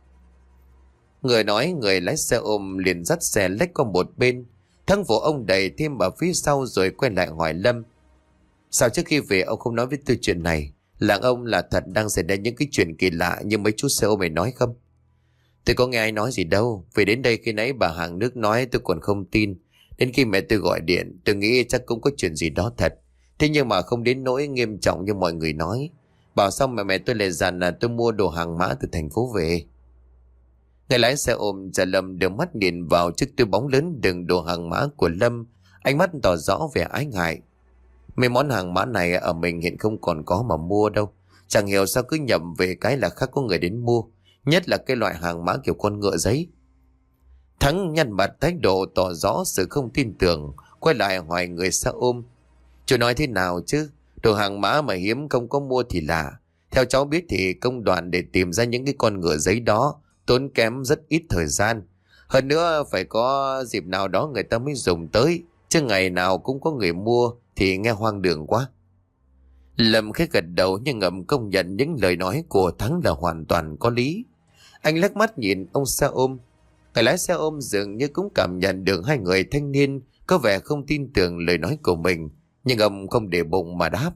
Người nói người lái xe ôm liền dắt xe lách qua một bên. Thắng vỗ ông đẩy thêm vào phía sau rồi quay lại hỏi Lâm. Sao trước khi về ông không nói với tôi chuyện này? Làng ông là thật đang xảy ra những cái chuyện kỳ lạ như mấy chú xe ôm này nói không? Tôi có nghe ai nói gì đâu. Về đến đây khi nãy bà hàng nước nói tôi còn không tin. Đến khi mẹ tôi gọi điện tôi nghĩ chắc cũng có chuyện gì đó thật. Thế nhưng mà không đến nỗi nghiêm trọng như mọi người nói. Bảo xong mẹ tôi lại dặn là tôi mua đồ hàng mã từ thành phố về. Người lái xe ôm trả Lâm đưa mắt nhìn vào chiếc túi bóng lớn đựng đồ hàng mã của Lâm. Ánh mắt tỏ rõ vẻ ái ngại. Mấy món hàng mã này ở mình hiện không còn có mà mua đâu. Chẳng hiểu sao cứ nhầm về cái là khác có người đến mua. Nhất là cái loại hàng mã kiểu con ngựa giấy. Thắng nhăn mặt thái độ tỏ rõ sự không tin tưởng. Quay lại hỏi người xe ôm. Chú nói thế nào chứ? Đồ hàng mã mà hiếm không có mua thì lạ. Theo cháu biết thì công đoạn để tìm ra những cái con ngựa giấy đó tốn kém rất ít thời gian. Hơn nữa phải có dịp nào đó người ta mới dùng tới, chứ ngày nào cũng có người mua thì nghe hoang đường quá. Lâm khẽ gật đầu nhưng ngầm công nhận những lời nói của Thắng là hoàn toàn có lý. Anh lắc mắt nhìn ông xe ôm. Người lái xe ôm dường như cũng cảm nhận được hai người thanh niên có vẻ không tin tưởng lời nói của mình, nhưng ông không để bụng mà đáp.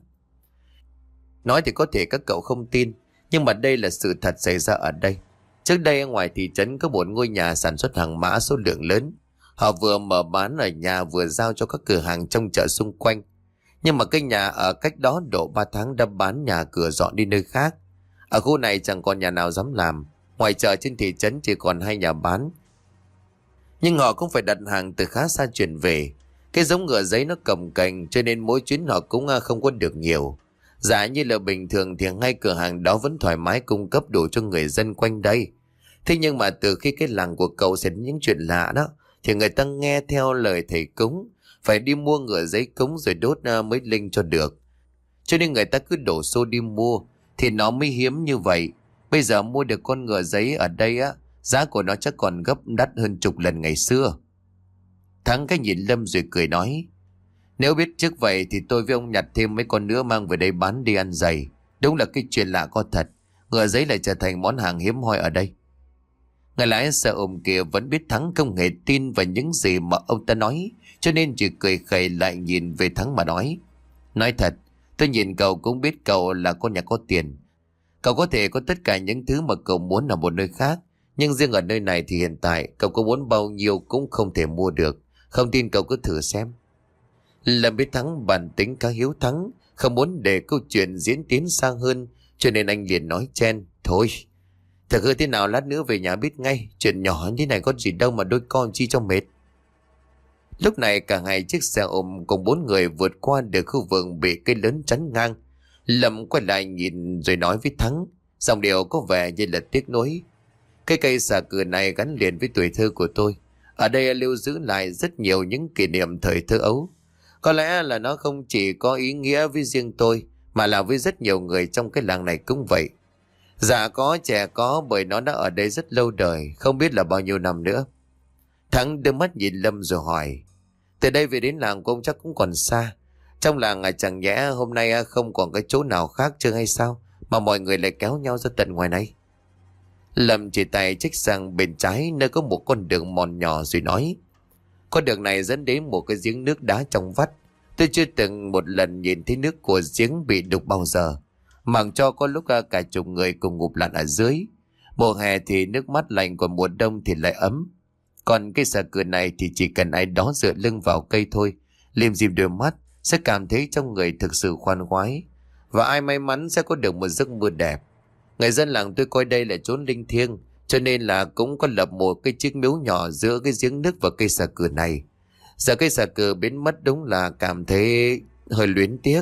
Nói thì có thể các cậu không tin, nhưng mà đây là sự thật xảy ra ở đây. Trước đây ngoài thị trấn có một ngôi nhà sản xuất hàng mã số lượng lớn. Họ vừa mở bán ở nhà vừa giao cho các cửa hàng trong chợ xung quanh. Nhưng mà cái nhà ở cách đó độ 3 tháng đã bán nhà cửa dọn đi nơi khác. Ở khu này chẳng còn nhà nào dám làm. Ngoài chợ trên thị trấn chỉ còn 2 nhà bán. Nhưng họ cũng phải đặt hàng từ khá xa chuyển về. Cái giống ngựa giấy nó cồng kềnh cho nên mỗi chuyến họ cũng không có được nhiều. Giả như là bình thường thì ngay cửa hàng đó vẫn thoải mái cung cấp đủ cho người dân quanh đây. Thế nhưng mà từ khi cái làng của cậu xảy đến những chuyện lạ đó, thì người ta nghe theo lời thầy cúng, phải đi mua ngựa giấy cúng rồi đốt mới linh cho được. Cho nên người ta cứ đổ xô đi mua, thì nó mới hiếm như vậy. Bây giờ mua được con ngựa giấy ở đây á, giá của nó chắc còn gấp đắt hơn chục lần ngày xưa. Thắng cái nhìn Lâm rồi cười nói. Nếu biết trước vậy thì tôi với ông nhặt thêm mấy con nữa mang về đây bán đi ăn dày. Đúng là cái chuyện lạ có thật. Ngựa giấy lại trở thành món hàng hiếm hoi ở đây. Người lái xe ôm kia vẫn biết Thắng không hề tin vào những gì mà ông ta nói, cho nên chỉ cười khẩy lại nhìn về Thắng mà nói. Nói thật, tôi nhìn cậu cũng biết cậu là con nhà có tiền. Cậu có thể có tất cả những thứ mà cậu muốn ở một nơi khác, nhưng riêng ở nơi này thì hiện tại cậu có muốn bao nhiêu cũng không thể mua được. Không tin cậu cứ thử xem. Lâm biết Thắng bản tính khá hiếu thắng, không muốn để câu chuyện diễn tiến xa hơn, cho nên anh liền nói chen: Thôi, thật hư thế nào lát nữa về nhà biết ngay, chuyện nhỏ như này có gì đâu mà đôi con chi cho mệt. Lúc này cả hai chiếc xe ôm cùng 4 người vượt qua được khu vườn bị cây lớn chắn ngang. Lâm quay lại nhìn rồi nói với Thắng, giọng điệu có vẻ như là tiếc nuối: Cái cây xà cừ này gắn liền với tuổi thơ của tôi. Ở đây lưu giữ lại rất nhiều những kỷ niệm thời thơ ấu. Có lẽ là nó không chỉ có ý nghĩa với riêng tôi, mà là với rất nhiều người trong cái làng này cũng vậy. Già có trẻ có, bởi nó đã ở đây rất lâu đời, không biết là bao nhiêu năm nữa. Thắng đưa mắt nhìn Lâm rồi hỏi: Từ đây về đến làng của ông chắc cũng còn xa. Trong làng chẳng nhẽ hôm nay không còn cái chỗ nào khác chưa hay sao, mà mọi người lại kéo nhau ra tận ngoài này? Lâm chỉ tay trích sang bên trái nơi có một con đường mòn nhỏ rồi nói: Con đường này dẫn đến một cái giếng nước đá trong vắt. Tôi chưa từng một lần nhìn thấy nước của giếng bị đục bao giờ. Mặc cho có lúc cả chục người cùng ngụp lặn ở dưới. Mùa hè thì nước mát lạnh, còn mùa đông thì lại ấm. Còn cây xà cừ này thì chỉ cần ai đó dựa lưng vào cây thôi, liêm diêm đôi mắt, sẽ cảm thấy trong người thực sự khoan khoái. Và ai may mắn sẽ có được một giấc mơ đẹp. Người dân làng tôi coi đây là chốn linh thiêng, cho nên là cũng có lập một cái chiếc miếu nhỏ giữa cái giếng nước và cây xà cừ này. Giờ cây xà cừ biến mất đúng là cảm thấy hơi luyến tiếc.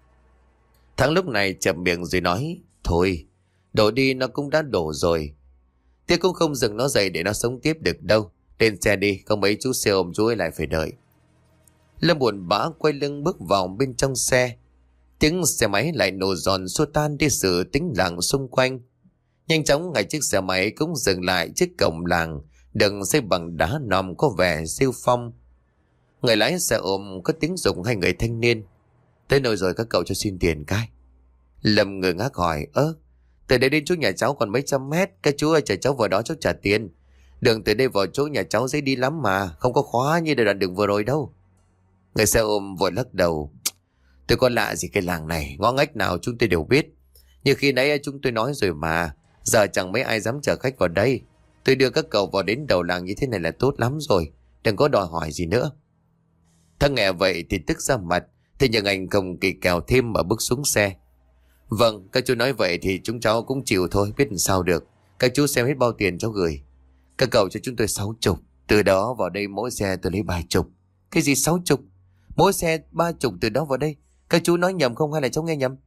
Thắng lúc này chậm miệng rồi nói: Thôi, đổ đi nó cũng đã đổ rồi. Tiếc cũng không dừng nó dậy để nó sống tiếp được đâu. Lên xe đi, không mấy chú xe ôm chú ấy lại phải đợi. Lâm buồn bã quay lưng bước vào bên trong xe. Tiếng xe máy lại nổ giòn xua tan đi sự tĩnh lặng xung quanh. Nhanh chóng ngay chiếc xe máy cũng dừng lại trước cổng làng, đừng xây bằng đá nòm có vẻ siêu phong. Người lái xe ôm có tiếng giục hai người thanh niên: Tới nơi rồi, các cậu cho xin tiền cái. Lâm ngơ ngác hỏi: Từ đây đến chỗ nhà cháu còn mấy trăm mét, các chú ơi chở cháu vào đó cháu trả tiền. Đường từ đây vào chỗ nhà cháu dễ đi lắm mà, không có khóa như đoạn đường vừa rồi đâu. Người xe ôm vội lắc đầu: Tôi có lạ gì cái làng này, ngõ ngách nào chúng tôi đều biết. Như khi nãy chúng tôi nói rồi mà, giờ chẳng mấy ai dám chở khách vào đây. Tôi đưa các cậu vào đến đầu làng như thế này là tốt lắm rồi, đừng có đòi hỏi gì nữa. Thằng nghe vậy thì tức ra mặt, thế nhưng anh không kỳ kèo thêm mà bước xuống xe. Vâng, các chú nói vậy thì chúng cháu cũng chịu thôi, biết làm sao được. Các chú xem hết bao tiền cháu gửi. Các cậu cho chúng tôi 60. Từ đó vào đây mỗi xe tôi lấy 30. Cái gì 60? Mỗi xe 30 từ đó vào đây. Các chú nói nhầm không hay là cháu nghe nhầm?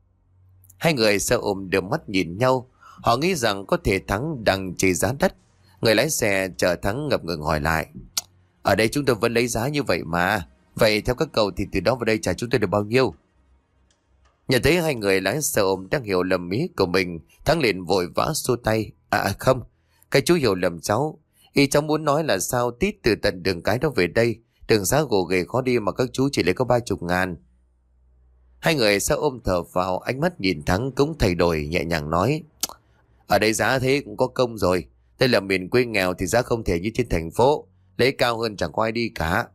Hai người xe ôm đưa mắt nhìn nhau. Họ nghĩ rằng có thể Thắng đang chỉ giá đất. Người lái xe chờ Thắng ngập ngừng hỏi lại: Ở đây chúng tôi vẫn lấy giá như vậy mà. Vậy theo các cậu thì từ đó vào đây trả chúng tôi được bao nhiêu? Nhận thấy hai người lái xe ôm đang hiểu lầm ý của mình, Thắng liền vội vã xua tay: Không, cái chú hiểu lầm cháu. Ý cháu muốn nói là sao tít từ tận đường cái đó về đây, đường xá gồ ghề khó đi mà các chú chỉ lấy có 30.000. Hai người xe ôm thở vào, ánh mắt nhìn Thắng cũng thay đổi, nhẹ nhàng nói: Ở đây giá thế cũng có công rồi. Đây là miền quê nghèo thì giá không thể như trên thành phố, lấy cao hơn chẳng có ai đi cả.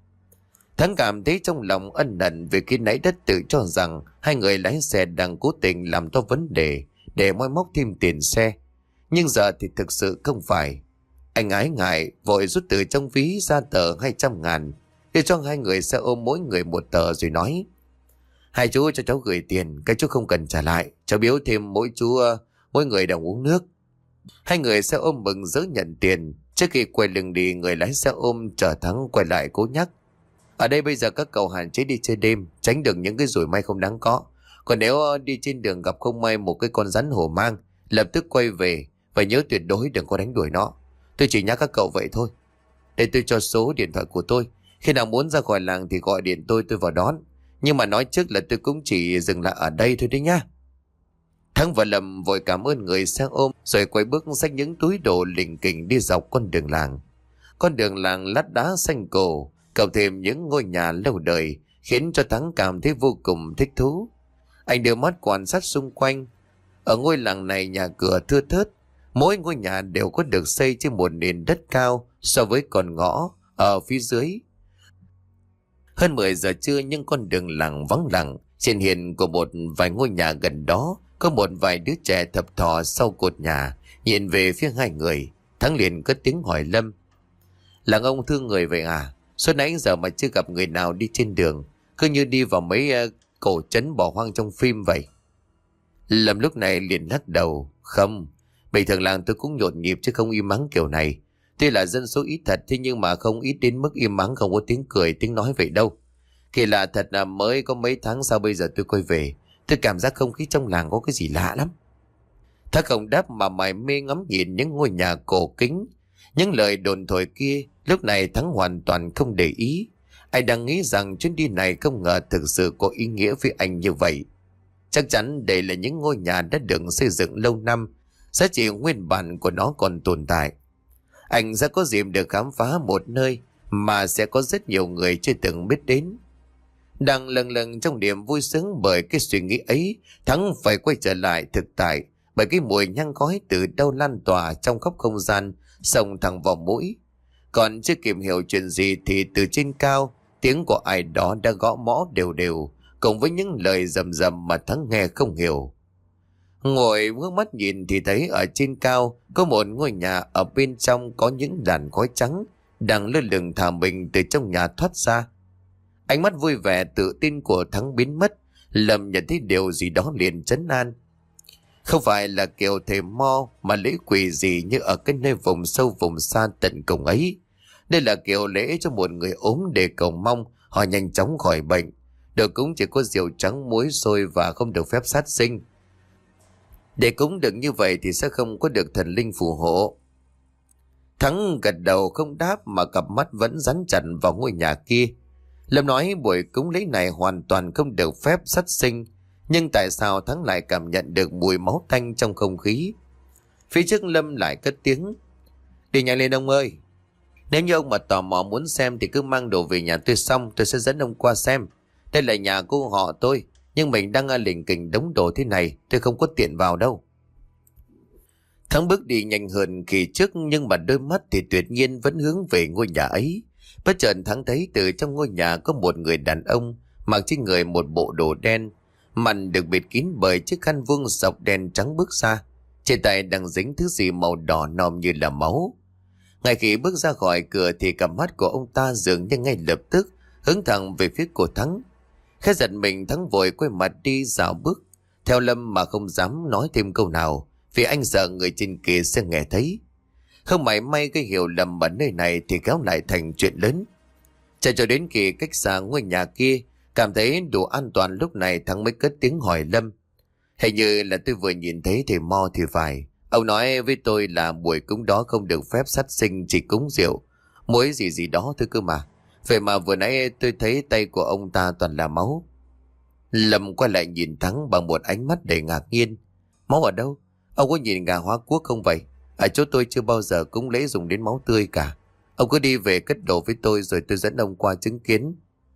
Thắng cảm thấy trong lòng ân hận vì khi nãy đất tự cho rằng hai người lái xe đang cố tình làm to vấn đề để moi móc thêm tiền xe. Nhưng giờ thì thực sự không phải. Anh ái ngại vội rút từ trong ví ra tờ 200.000 để cho hai người xe ôm mỗi người một tờ rồi nói: Hai chú cho cháu gửi tiền, các chú không cần trả lại. Cháu biếu thêm mỗi người đồng uống nước. Hai người xe ôm mừng rỡ nhận tiền. Trước khi quay lưng đi, người lái xe ôm chờ Thắng quay lại cố nhắc: Ở đây bây giờ các cậu hạn chế đi chơi đêm, tránh được những cái rủi may không đáng có. Còn nếu đi trên đường gặp không may một cái con rắn hổ mang, lập tức quay về và nhớ tuyệt đối đừng có đánh đuổi nó. Tôi chỉ nhắc các cậu vậy thôi. Để tôi cho số điện thoại của tôi, khi nào muốn ra khỏi làng thì gọi điện tôi vào đón. Nhưng mà nói trước là tôi cũng chỉ dừng lại ở đây thôi đấy nhá. Thắng và Lâm vội cảm ơn người xe ôm rồi quay bước xách những túi đồ lỉnh kỉnh đi dọc con đường làng. Con đường làng lát đá xanh cổ, cộng thêm những ngôi nhà lâu đời khiến cho Thắng cảm thấy vô cùng thích thú. Anh đưa mắt quan sát xung quanh. Ở ngôi làng này nhà cửa thưa thớt, mỗi ngôi nhà đều có được xây trên một nền đất cao so với con ngõ ở phía dưới. Hơn 10 giờ trưa nhưng con đường làng vắng lặng. Trên hiên của một vài ngôi nhà gần đó có một vài đứa trẻ thập thò sau cột nhà, nhìn về phía hai người. Thắng liền cất tiếng hỏi Lâm: Làng ông thương người vậy à? Suốt nãy giờ mà chưa gặp người nào đi trên đường, cứ như đi vào mấy cổ trấn bỏ hoang trong phim vậy. Lâm lúc này liền lắc đầu. Không, bình thường làng tôi cũng nhộn nhịp chứ không im ắng kiểu này. Tuy là dân số ít thật, thế nhưng mà không ít đến mức im ắng không có tiếng cười tiếng nói vậy đâu. Kỳ lạ thật là mới có mấy tháng sau bây giờ tôi quay về, tôi cảm giác không khí trong làng có cái gì lạ lắm. Thác không đáp mà mải mê ngắm nhìn những ngôi nhà cổ kính. Những lời đồn thổi kia lúc này Thắng hoàn toàn không để ý. Anh đang nghĩ rằng chuyến đi này không ngờ thực sự có ý nghĩa với anh như vậy. Chắc chắn đây là những ngôi nhà đã được xây dựng lâu năm, giá trị nguyên bản của nó còn tồn tại. Anh sẽ có dịp được khám phá một nơi mà sẽ có rất nhiều người chưa từng biết đến. Đang lần lần trong niềm vui sướng bởi cái suy nghĩ ấy, Thắng phải quay trở lại thực tại, bởi cái mùi nhang khói từ đâu lan tỏa trong khắp không gian, xông thẳng vào mũi. Còn chưa kịp hiểu chuyện gì thì từ trên cao, tiếng của ai đó đã gõ mõ đều đều, cùng với những lời rầm rầm mà Thắng nghe không hiểu. Ngồi ngước mắt nhìn thì thấy ở trên cao có một ngôi nhà, ở bên trong có những đàn khói trắng đang lơ lửng thả mình từ trong nhà thoát ra. Ánh mắt vui vẻ tự tin của Thắng biến mất, Lâm nhận thấy điều gì đó liền trấn an. Không phải là kiểu thầy mo mà lễ quỷ gì như ở cái nơi vùng sâu vùng xa tận cùng ấy. Đây là kiểu lễ cho một người ốm để cầu mong họ nhanh chóng khỏi bệnh. Đồ cúng chỉ có rượu trắng muối sôi và không được phép sát sinh. Để cúng được như vậy thì sẽ không có được thần linh phù hộ. Thắng gật đầu không đáp mà cặp mắt vẫn dán chặt vào ngôi nhà kia. Lâm nói buổi cúng lễ này hoàn toàn không được phép sát sinh, nhưng tại sao Thắng lại cảm nhận được mùi máu tanh trong không khí? Phía trước Lâm lại cất tiếng. Đi nhanh lên ông ơi. Nếu như ông mà tò mò muốn xem thì cứ mang đồ về nhà tôi, xong tôi sẽ dẫn ông qua xem. Đây là nhà của họ tôi, nhưng mình đang lỉnh kỉnh đống đồ thế này, tôi không có tiện vào đâu. Thắng bước đi nhanh hơn kỳ trước, nhưng mà đôi mắt thì tuyệt nhiên vẫn hướng về ngôi nhà ấy. Bất chợt Thắng thấy từ trong ngôi nhà có một người đàn ông mặc trên người một bộ đồ đen, mặt được bịt kín bởi chiếc khăn vuông sọc đen trắng bước ra. Trên tay đang dính thứ gì màu đỏ nòm như là máu. Ngay khi bước ra khỏi cửa thì cặp mắt của ông ta dường như ngay lập tức hướng thẳng về phía của Thắng. Khẽ giật mình, Thắng vội quay mặt đi dạo bước theo Lâm mà không dám nói thêm câu nào, vì anh sợ người trên kia sẽ nghe thấy. Không mảy may cái hiểu lầm ở nơi này thì kéo lại thành chuyện lớn. Chạy cho đến khi cách xa ngôi nhà kia, cảm thấy đủ an toàn, lúc này Thắng mới cất tiếng hỏi Lâm. Hình như là tôi vừa nhìn thấy thầy Mo thì phải. Ông nói với tôi là buổi cúng đó không được phép sát sinh, chỉ cúng rượu muối gì gì đó thôi cơ mà. Vậy mà vừa nãy tôi thấy tay của ông ta toàn là máu. Lâm quay lại nhìn Thắng bằng một ánh mắt đầy ngạc nhiên. Máu ở đâu? Ông có nhìn gà hóa quốc không vậy? Ở chỗ tôi chưa bao giờ cúng lễ dùng đến máu tươi cả. Ông cứ đi về cất đồ với tôi rồi tôi dẫn ông qua chứng kiến.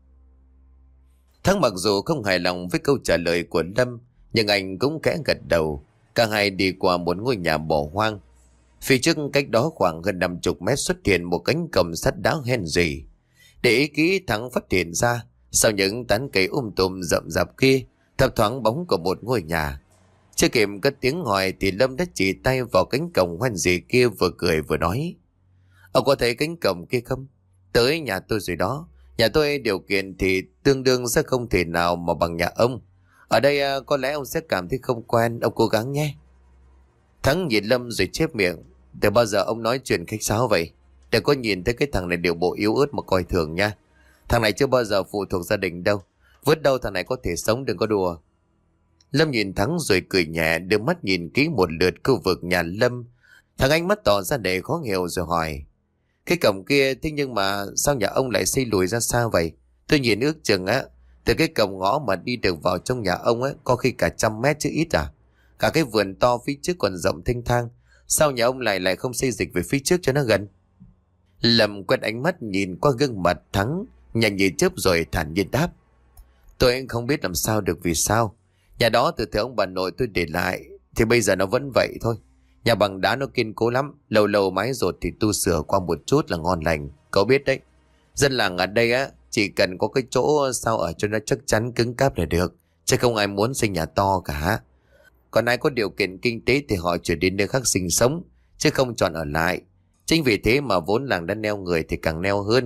Thắng mặc dù không hài lòng với câu trả lời của Lâm, nhưng anh cũng khẽ gật đầu. Cả hai đi qua một ngôi nhà bỏ hoang. Phía trước cách đó khoảng hơn 50 mét xuất hiện một cánh cổng sắt đá hoen rỉ. Để ý kỹ, Thắng phát hiện ra sau những tán cây tùm rậm rạp kia thấp thoáng bóng của một ngôi nhà. Chưa kịp cất tiếng hỏi thì Lâm đã chỉ tay vào cánh cổng hoen rỉ kia, vừa cười vừa nói. Ông có thấy cánh cổng kia không? Tới nhà tôi rồi đó. Nhà tôi điều kiện thì tương đương sẽ không thể nào mà bằng nhà ông. Ở đây có lẽ ông sẽ cảm thấy không quen, ông cố gắng nhé. Thắng nhìn Lâm rồi chép miệng. Từ bao giờ ông nói chuyện khách sáo vậy? Đừng có nhìn thấy cái thằng này điều bộ yếu ớt mà coi thường nha. Thằng này chưa bao giờ phụ thuộc gia đình đâu. Vứt đâu thằng này có thể sống, đừng có đùa. Lâm nhìn Thắng rồi cười nhẹ, đưa mắt nhìn kỹ một lượt khu vực nhà Lâm. Thằng ánh mắt tỏ ra để khó hiểu rồi hỏi. Cái cổng kia, thế nhưng mà sao nhà ông lại xây lùi ra sao vậy? Tôi nhìn ước chừng từ cái cổng ngõ mà đi được vào trong nhà ông có khi cả 100 mét chứ ít à? Cả cái vườn to phía trước còn rộng thênh thang. Sao nhà ông lại không xây dịch về phía trước cho nó gần? Lâm quét ánh mắt nhìn qua gương mặt Thắng, nhanh như chớp rồi thản nhiên đáp. Tôi không biết làm sao được, vì sao? Nhà đó từ thời ông bà nội tôi để lại, thì bây giờ nó vẫn vậy thôi. Nhà bằng đá nó kiên cố lắm, lâu lâu mái dột thì tu sửa qua một chút là ngon lành. Cậu biết đấy, dân làng ở đây chỉ cần có cái chỗ sao ở cho nó chắc chắn cứng cáp là được, chứ không ai muốn xây nhà to cả. Còn ai có điều kiện kinh tế thì họ chuyển đến nơi khác sinh sống, chứ không chọn ở lại. Chính vì thế mà vốn làng đã neo người thì càng neo hơn.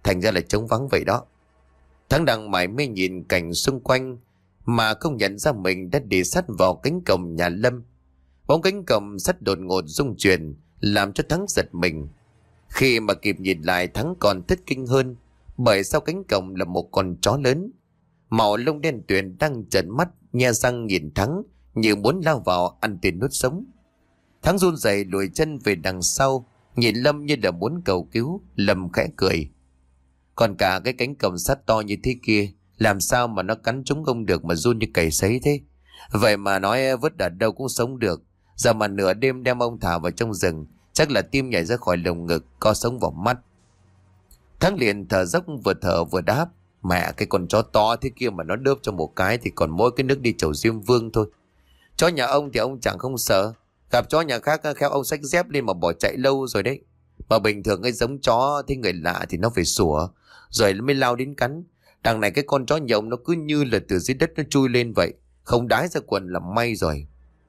thành ra là trống vắng vậy đó. Thắng đang mải mê nhìn cảnh xung quanh mà không nhận ra mình đã đi sát vào cánh cổng nhà Lâm. Bóng cánh cổng sắt đột ngột rung chuyển làm cho Thắng giật mình. Khi mà kịp nhìn lại, Thắng còn thất kinh hơn, bởi sau cánh cổng là một con chó lớn, màu lông đen tuyền đang trợn mắt nhe răng nhìn Thắng như muốn lao vào ăn tươi nuốt sống. Thắng run rẩy lùi chân về đằng sau, nhìn Lâm như là muốn cầu cứu. Lâm khẽ cười. Còn cả cái cánh cổng sắt to như thế kia, làm sao mà nó cắn trúng ông được mà run như cầy sấy thế? Vậy mà nói vứt ở đâu cũng sống được. Giờ mà nửa đêm đem ông thả vào trong rừng, chắc là tim nhảy ra khỏi lồng ngực, co sống vào mắt. Thắng liền thở dốc, vừa thở vừa đáp. Mẹ, cái con chó to thế kia mà nó đớp cho một cái thì còn mỗi cái nước đi chầu Diêm Vương thôi. Chó nhà ông thì ông chẳng không sợ, gặp chó nhà khác khéo ông xách dép lên mà bỏ chạy lâu rồi đấy. Mà bình thường cái giống chó thấy người lạ thì nó phải sủa rồi mới lao đến cắn. Đằng này cái con chó nhà ông nó cứ như là từ dưới đất nó chui lên vậy, không đái ra quần là may rồi.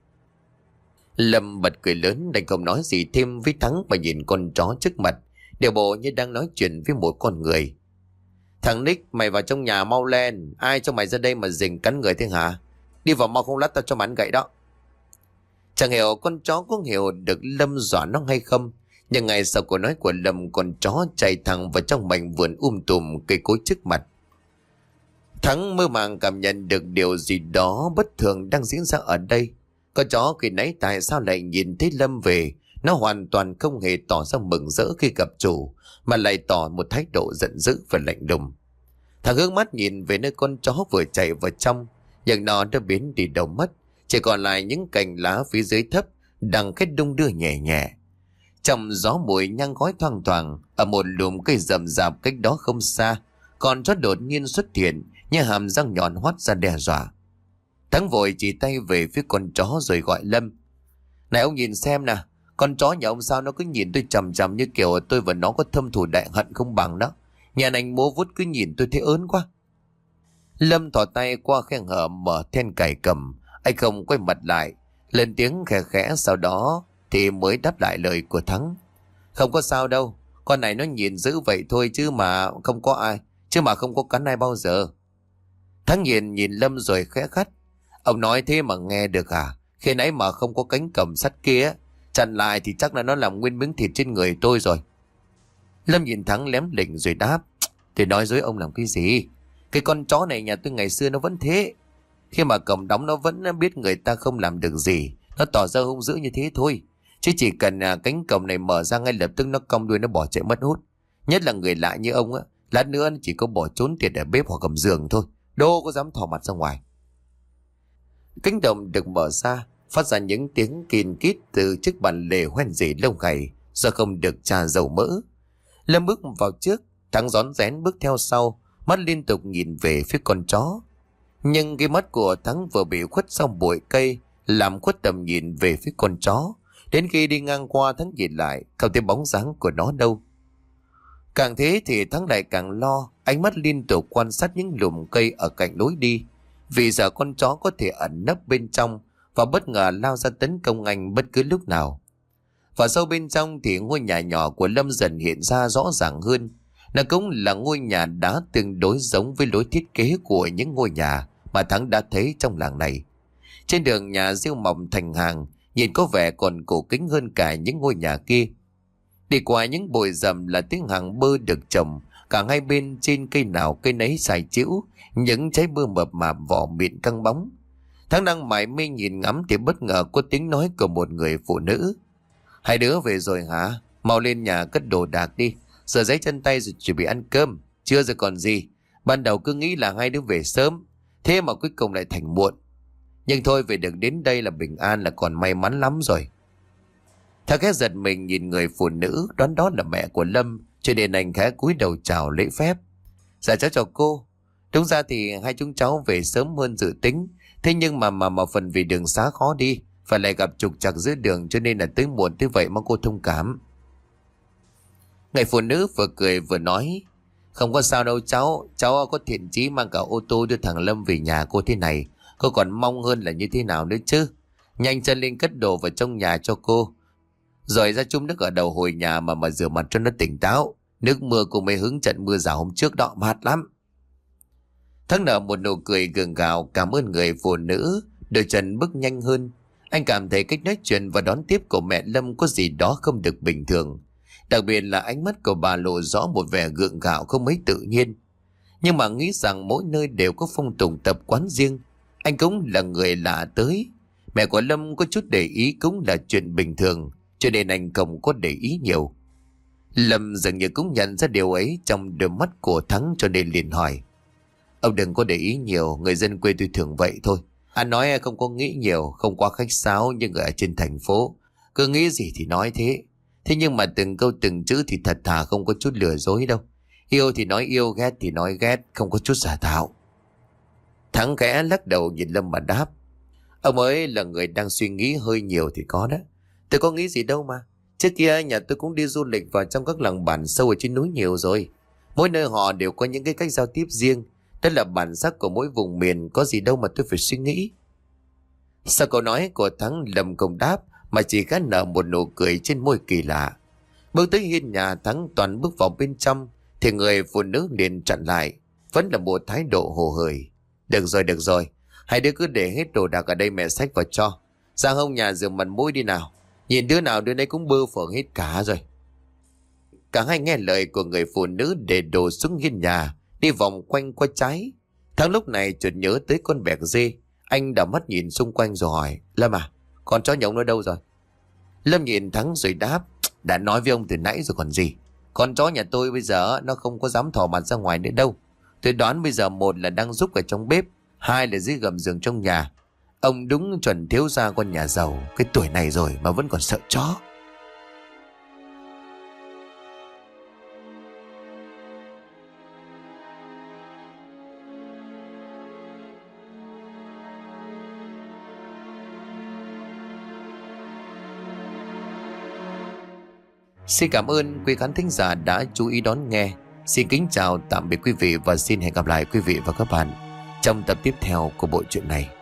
Lâm bật cười lớn, đành không nói gì thêm với Thắng mà nhìn con chó trước mặt, điều bộ như đang nói chuyện với một con người. Thằng Nick, mày vào trong nhà mau lên, ai cho mày ra đây mà rình cắn người thế hả? Đi vào mau, không lát tao cho mày ăn gậy đó. Chẳng hiểu con chó có hiểu được Lâm dọa nó hay không, nhưng ngày sau câu nói của Lâm, con chó chạy thẳng vào trong mảnh vườn tùm cây cối trước mặt. Thắng mơ màng cảm nhận được điều gì đó bất thường đang diễn ra ở đây. Con chó khi nãy tại sao lại nhìn thấy Lâm về, nó hoàn toàn không hề tỏ ra mừng rỡ khi gặp chủ, mà lại tỏ một thái độ giận dữ và lạnh lùng. Thằng hướng mắt nhìn về nơi con chó vừa chạy vào trong, nhưng nó đã biến đi đâu mất, chỉ còn lại những cành lá phía dưới thấp đang kết đung đưa nhẹ nhẹ. Trong gió mùi nhang khói thoang thoảng, ở một lùm cây rậm rạp cách đó không xa, con chó đột nhiên xuất hiện như hàm răng nhọn hoắt ra đe dọa. Thắng vội chỉ tay về phía con chó rồi gọi Lâm. Này ông nhìn xem nè, con chó nhà ông sao nó cứ nhìn tôi chằm chằm như kiểu tôi và nó có thâm thù đại hận không bằng đó. Nhà anh Mố Vút cứ nhìn tôi thấy ớn quá. Lâm thò tay qua khe hở mở then cài cầm, anh không quay mặt lại, lên tiếng khẽ khẽ, sau đó thì mới đáp lại lời của Thắng. Không có sao đâu, con này nó nhìn dữ vậy thôi chứ mà không có ai, chứ mà không có cắn ai bao giờ. Thắng nhìn Lâm rồi khẽ khắt. Ông nói thế mà nghe được à? Khi nãy mà không có cánh cầm sắt kia chặn lại thì chắc là nó làm nguyên miếng thịt trên người tôi rồi. Lâm nhìn Thắng lém lỉnh rồi đáp. Thì nói dối ông làm cái gì? Cái con chó này nhà tôi ngày xưa nó vẫn thế. Khi mà cầm đóng nó vẫn biết người ta không làm được gì, nó tỏ ra hung dữ như thế thôi. Chứ chỉ cần cánh cổng này mở ra ngay lập tức nó cong đuôi nó bỏ chạy mất hút. Nhất là người lạ như ông á, lát nữa nó chỉ có bỏ trốn tiền ở bếp hoặc gầm giường thôi, đâu có dám thò mặt ra ngoài. Cánh đồng được mở ra, phát ra những tiếng kìn kít từ chiếc bàn lề hoen rỉ lông gầy do không được trà dầu mỡ. Lâm bước vào trước, Thắng rón rén bước theo sau, mắt liên tục nhìn về phía con chó. Nhưng cái mắt của Thắng vừa bị khuất sau bụi cây, làm khuất tầm nhìn về phía con chó. Đến khi đi ngang qua, Thắng nhìn lại, không thấy bóng dáng của nó đâu. Càng thế thì Thắng lại càng lo, ánh mắt liên tục quan sát những lùm cây ở cạnh lối đi, vì giờ con chó có thể ẩn nấp bên trong và bất ngờ lao ra tấn công anh bất cứ lúc nào. Và sâu bên trong thì ngôi nhà nhỏ của Lâm dần hiện ra rõ ràng hơn. Nó cũng là ngôi nhà đá tương đối giống với lối thiết kế của những ngôi nhà mà Thắng đã thấy trong làng này. Trên đường nhà rêu mọc thành hàng, nhìn có vẻ còn cổ kính hơn cả những ngôi nhà kia. Đi qua những bụi rậm là tiếng hàng bơ được trồng, cả hai bên trên cây nào cây nấy xài chĩu, những trái bơ mập mạp vỏ mịn căng bóng. Thắng đang mải mê nhìn ngắm thì bất ngờ có tiếng nói của một người phụ nữ. Hai đứa về rồi hả? Mau lên nhà cất đồ đạc đi, rửa giấy chân tay rồi chuẩn bị ăn cơm. Chưa rồi còn gì, ban đầu cứ nghĩ là hai đứa về sớm, thế mà cuối cùng lại thành muộn. Nhưng thôi, về được đến đây là bình an là còn may mắn lắm rồi. Thằng khẽ giật mình nhìn người phụ nữ, đoán đó là mẹ của Lâm, cho nên anh khẽ cúi đầu chào lễ phép. Dạ cháu chào cô. Đúng ra thì hai chúng cháu về sớm hơn dự tính, thế nhưng mà phần vì đường xá khó đi, phải lại gặp trục trặc giữa đường cho nên là tới muộn thế vậy, mong cô thông cảm. Người phụ nữ vừa cười vừa nói. Không có sao đâu cháu có thiện chí mang cả ô tô đưa thằng Lâm về nhà cô thế này, cô còn mong hơn là như thế nào nữa chứ. Nhanh chân lên cất đồ vào trong nhà cho cô, rồi ra chung nước ở đầu hồi nhà mà rửa mặt cho nó tỉnh táo. Nước mưa cùng mới hứng trận mưa rào hôm trước đó, mát lắm. Thắng nở một nụ cười gượng gạo cảm ơn người phụ nữ, đôi chân bước nhanh hơn. Anh cảm thấy cách nói chuyện và đón tiếp của mẹ Lâm có gì đó không được bình thường. Đặc biệt là ánh mắt của bà lộ rõ một vẻ gượng gạo không mấy tự nhiên. Nhưng mà nghĩ rằng mỗi nơi đều có phong tục tập quán riêng. Anh cũng là người lạ tới. Mẹ của Lâm có chút để ý cũng là chuyện bình thường, cho nên anh không có để ý nhiều. Lâm dường như cũng nhận ra điều ấy trong đôi mắt của Thắng, cho nên liền hỏi: Ông đừng có để ý nhiều, người dân quê tôi thường vậy thôi. Anh nói không có nghĩ nhiều, không quá khách sáo như người ở trên thành phố. Cứ nghĩ gì thì nói thế. Thế nhưng mà từng câu từng chữ thì thật thà, không có chút lừa dối đâu. Yêu thì nói yêu, ghét thì nói ghét, không có chút giả tạo. Thắng khẽ lắc đầu nhìn Lâm mà đáp: Ông ấy là người đang suy nghĩ hơi nhiều thì có đó. Tôi có nghĩ gì đâu mà. Trước kia nhà tôi cũng đi du lịch vào trong các làng bản sâu ở trên núi nhiều rồi. Mỗi nơi họ đều có những cái cách giao tiếp riêng. Đó là bản sắc của mỗi vùng miền, có gì đâu mà tôi phải suy nghĩ. Sau câu nói của Thắng, Lâm không đáp mà chỉ khẽ nở một nụ cười trên môi kỳ lạ. Bước tới hiên nhà, Thắng toàn bước vào bên trong thì người phụ nữ liền chặn lại, vẫn là một thái độ hồ hởi. Được rồi, hai đứa cứ để hết đồ đạc ở đây mẹ xách vào cho. Sang hông nhà rửa mặt mũi đi nào. Nhìn đứa nào đứa nấy cũng bơ phờ hết cả rồi. Cả hai nghe lời của người phụ nữ để đồ xuống hiên nhà, đi vòng quanh qua trái. Thắng lúc này chợt nhớ tới con bẹc dê. Anh đảo mắt nhìn xung quanh rồi hỏi: Lâm à, con chó nhộng nó đâu rồi? Lâm nhìn Thắng rồi đáp: Đã nói với ông từ nãy rồi còn gì. Con chó nhà tôi bây giờ nó không có dám thò mặt ra ngoài nữa đâu. Tôi đoán bây giờ một là đang giúp ở trong bếp, hai là dưới gầm giường trong nhà. Ông đúng chuẩn thiếu gia con nhà giàu, cái tuổi này rồi mà vẫn còn sợ chó. Xin cảm ơn quý khán thính giả đã chú ý đón nghe. Xin kính chào tạm biệt quý vị và xin hẹn gặp lại quý vị và các bạn trong tập tiếp theo của bộ truyện này.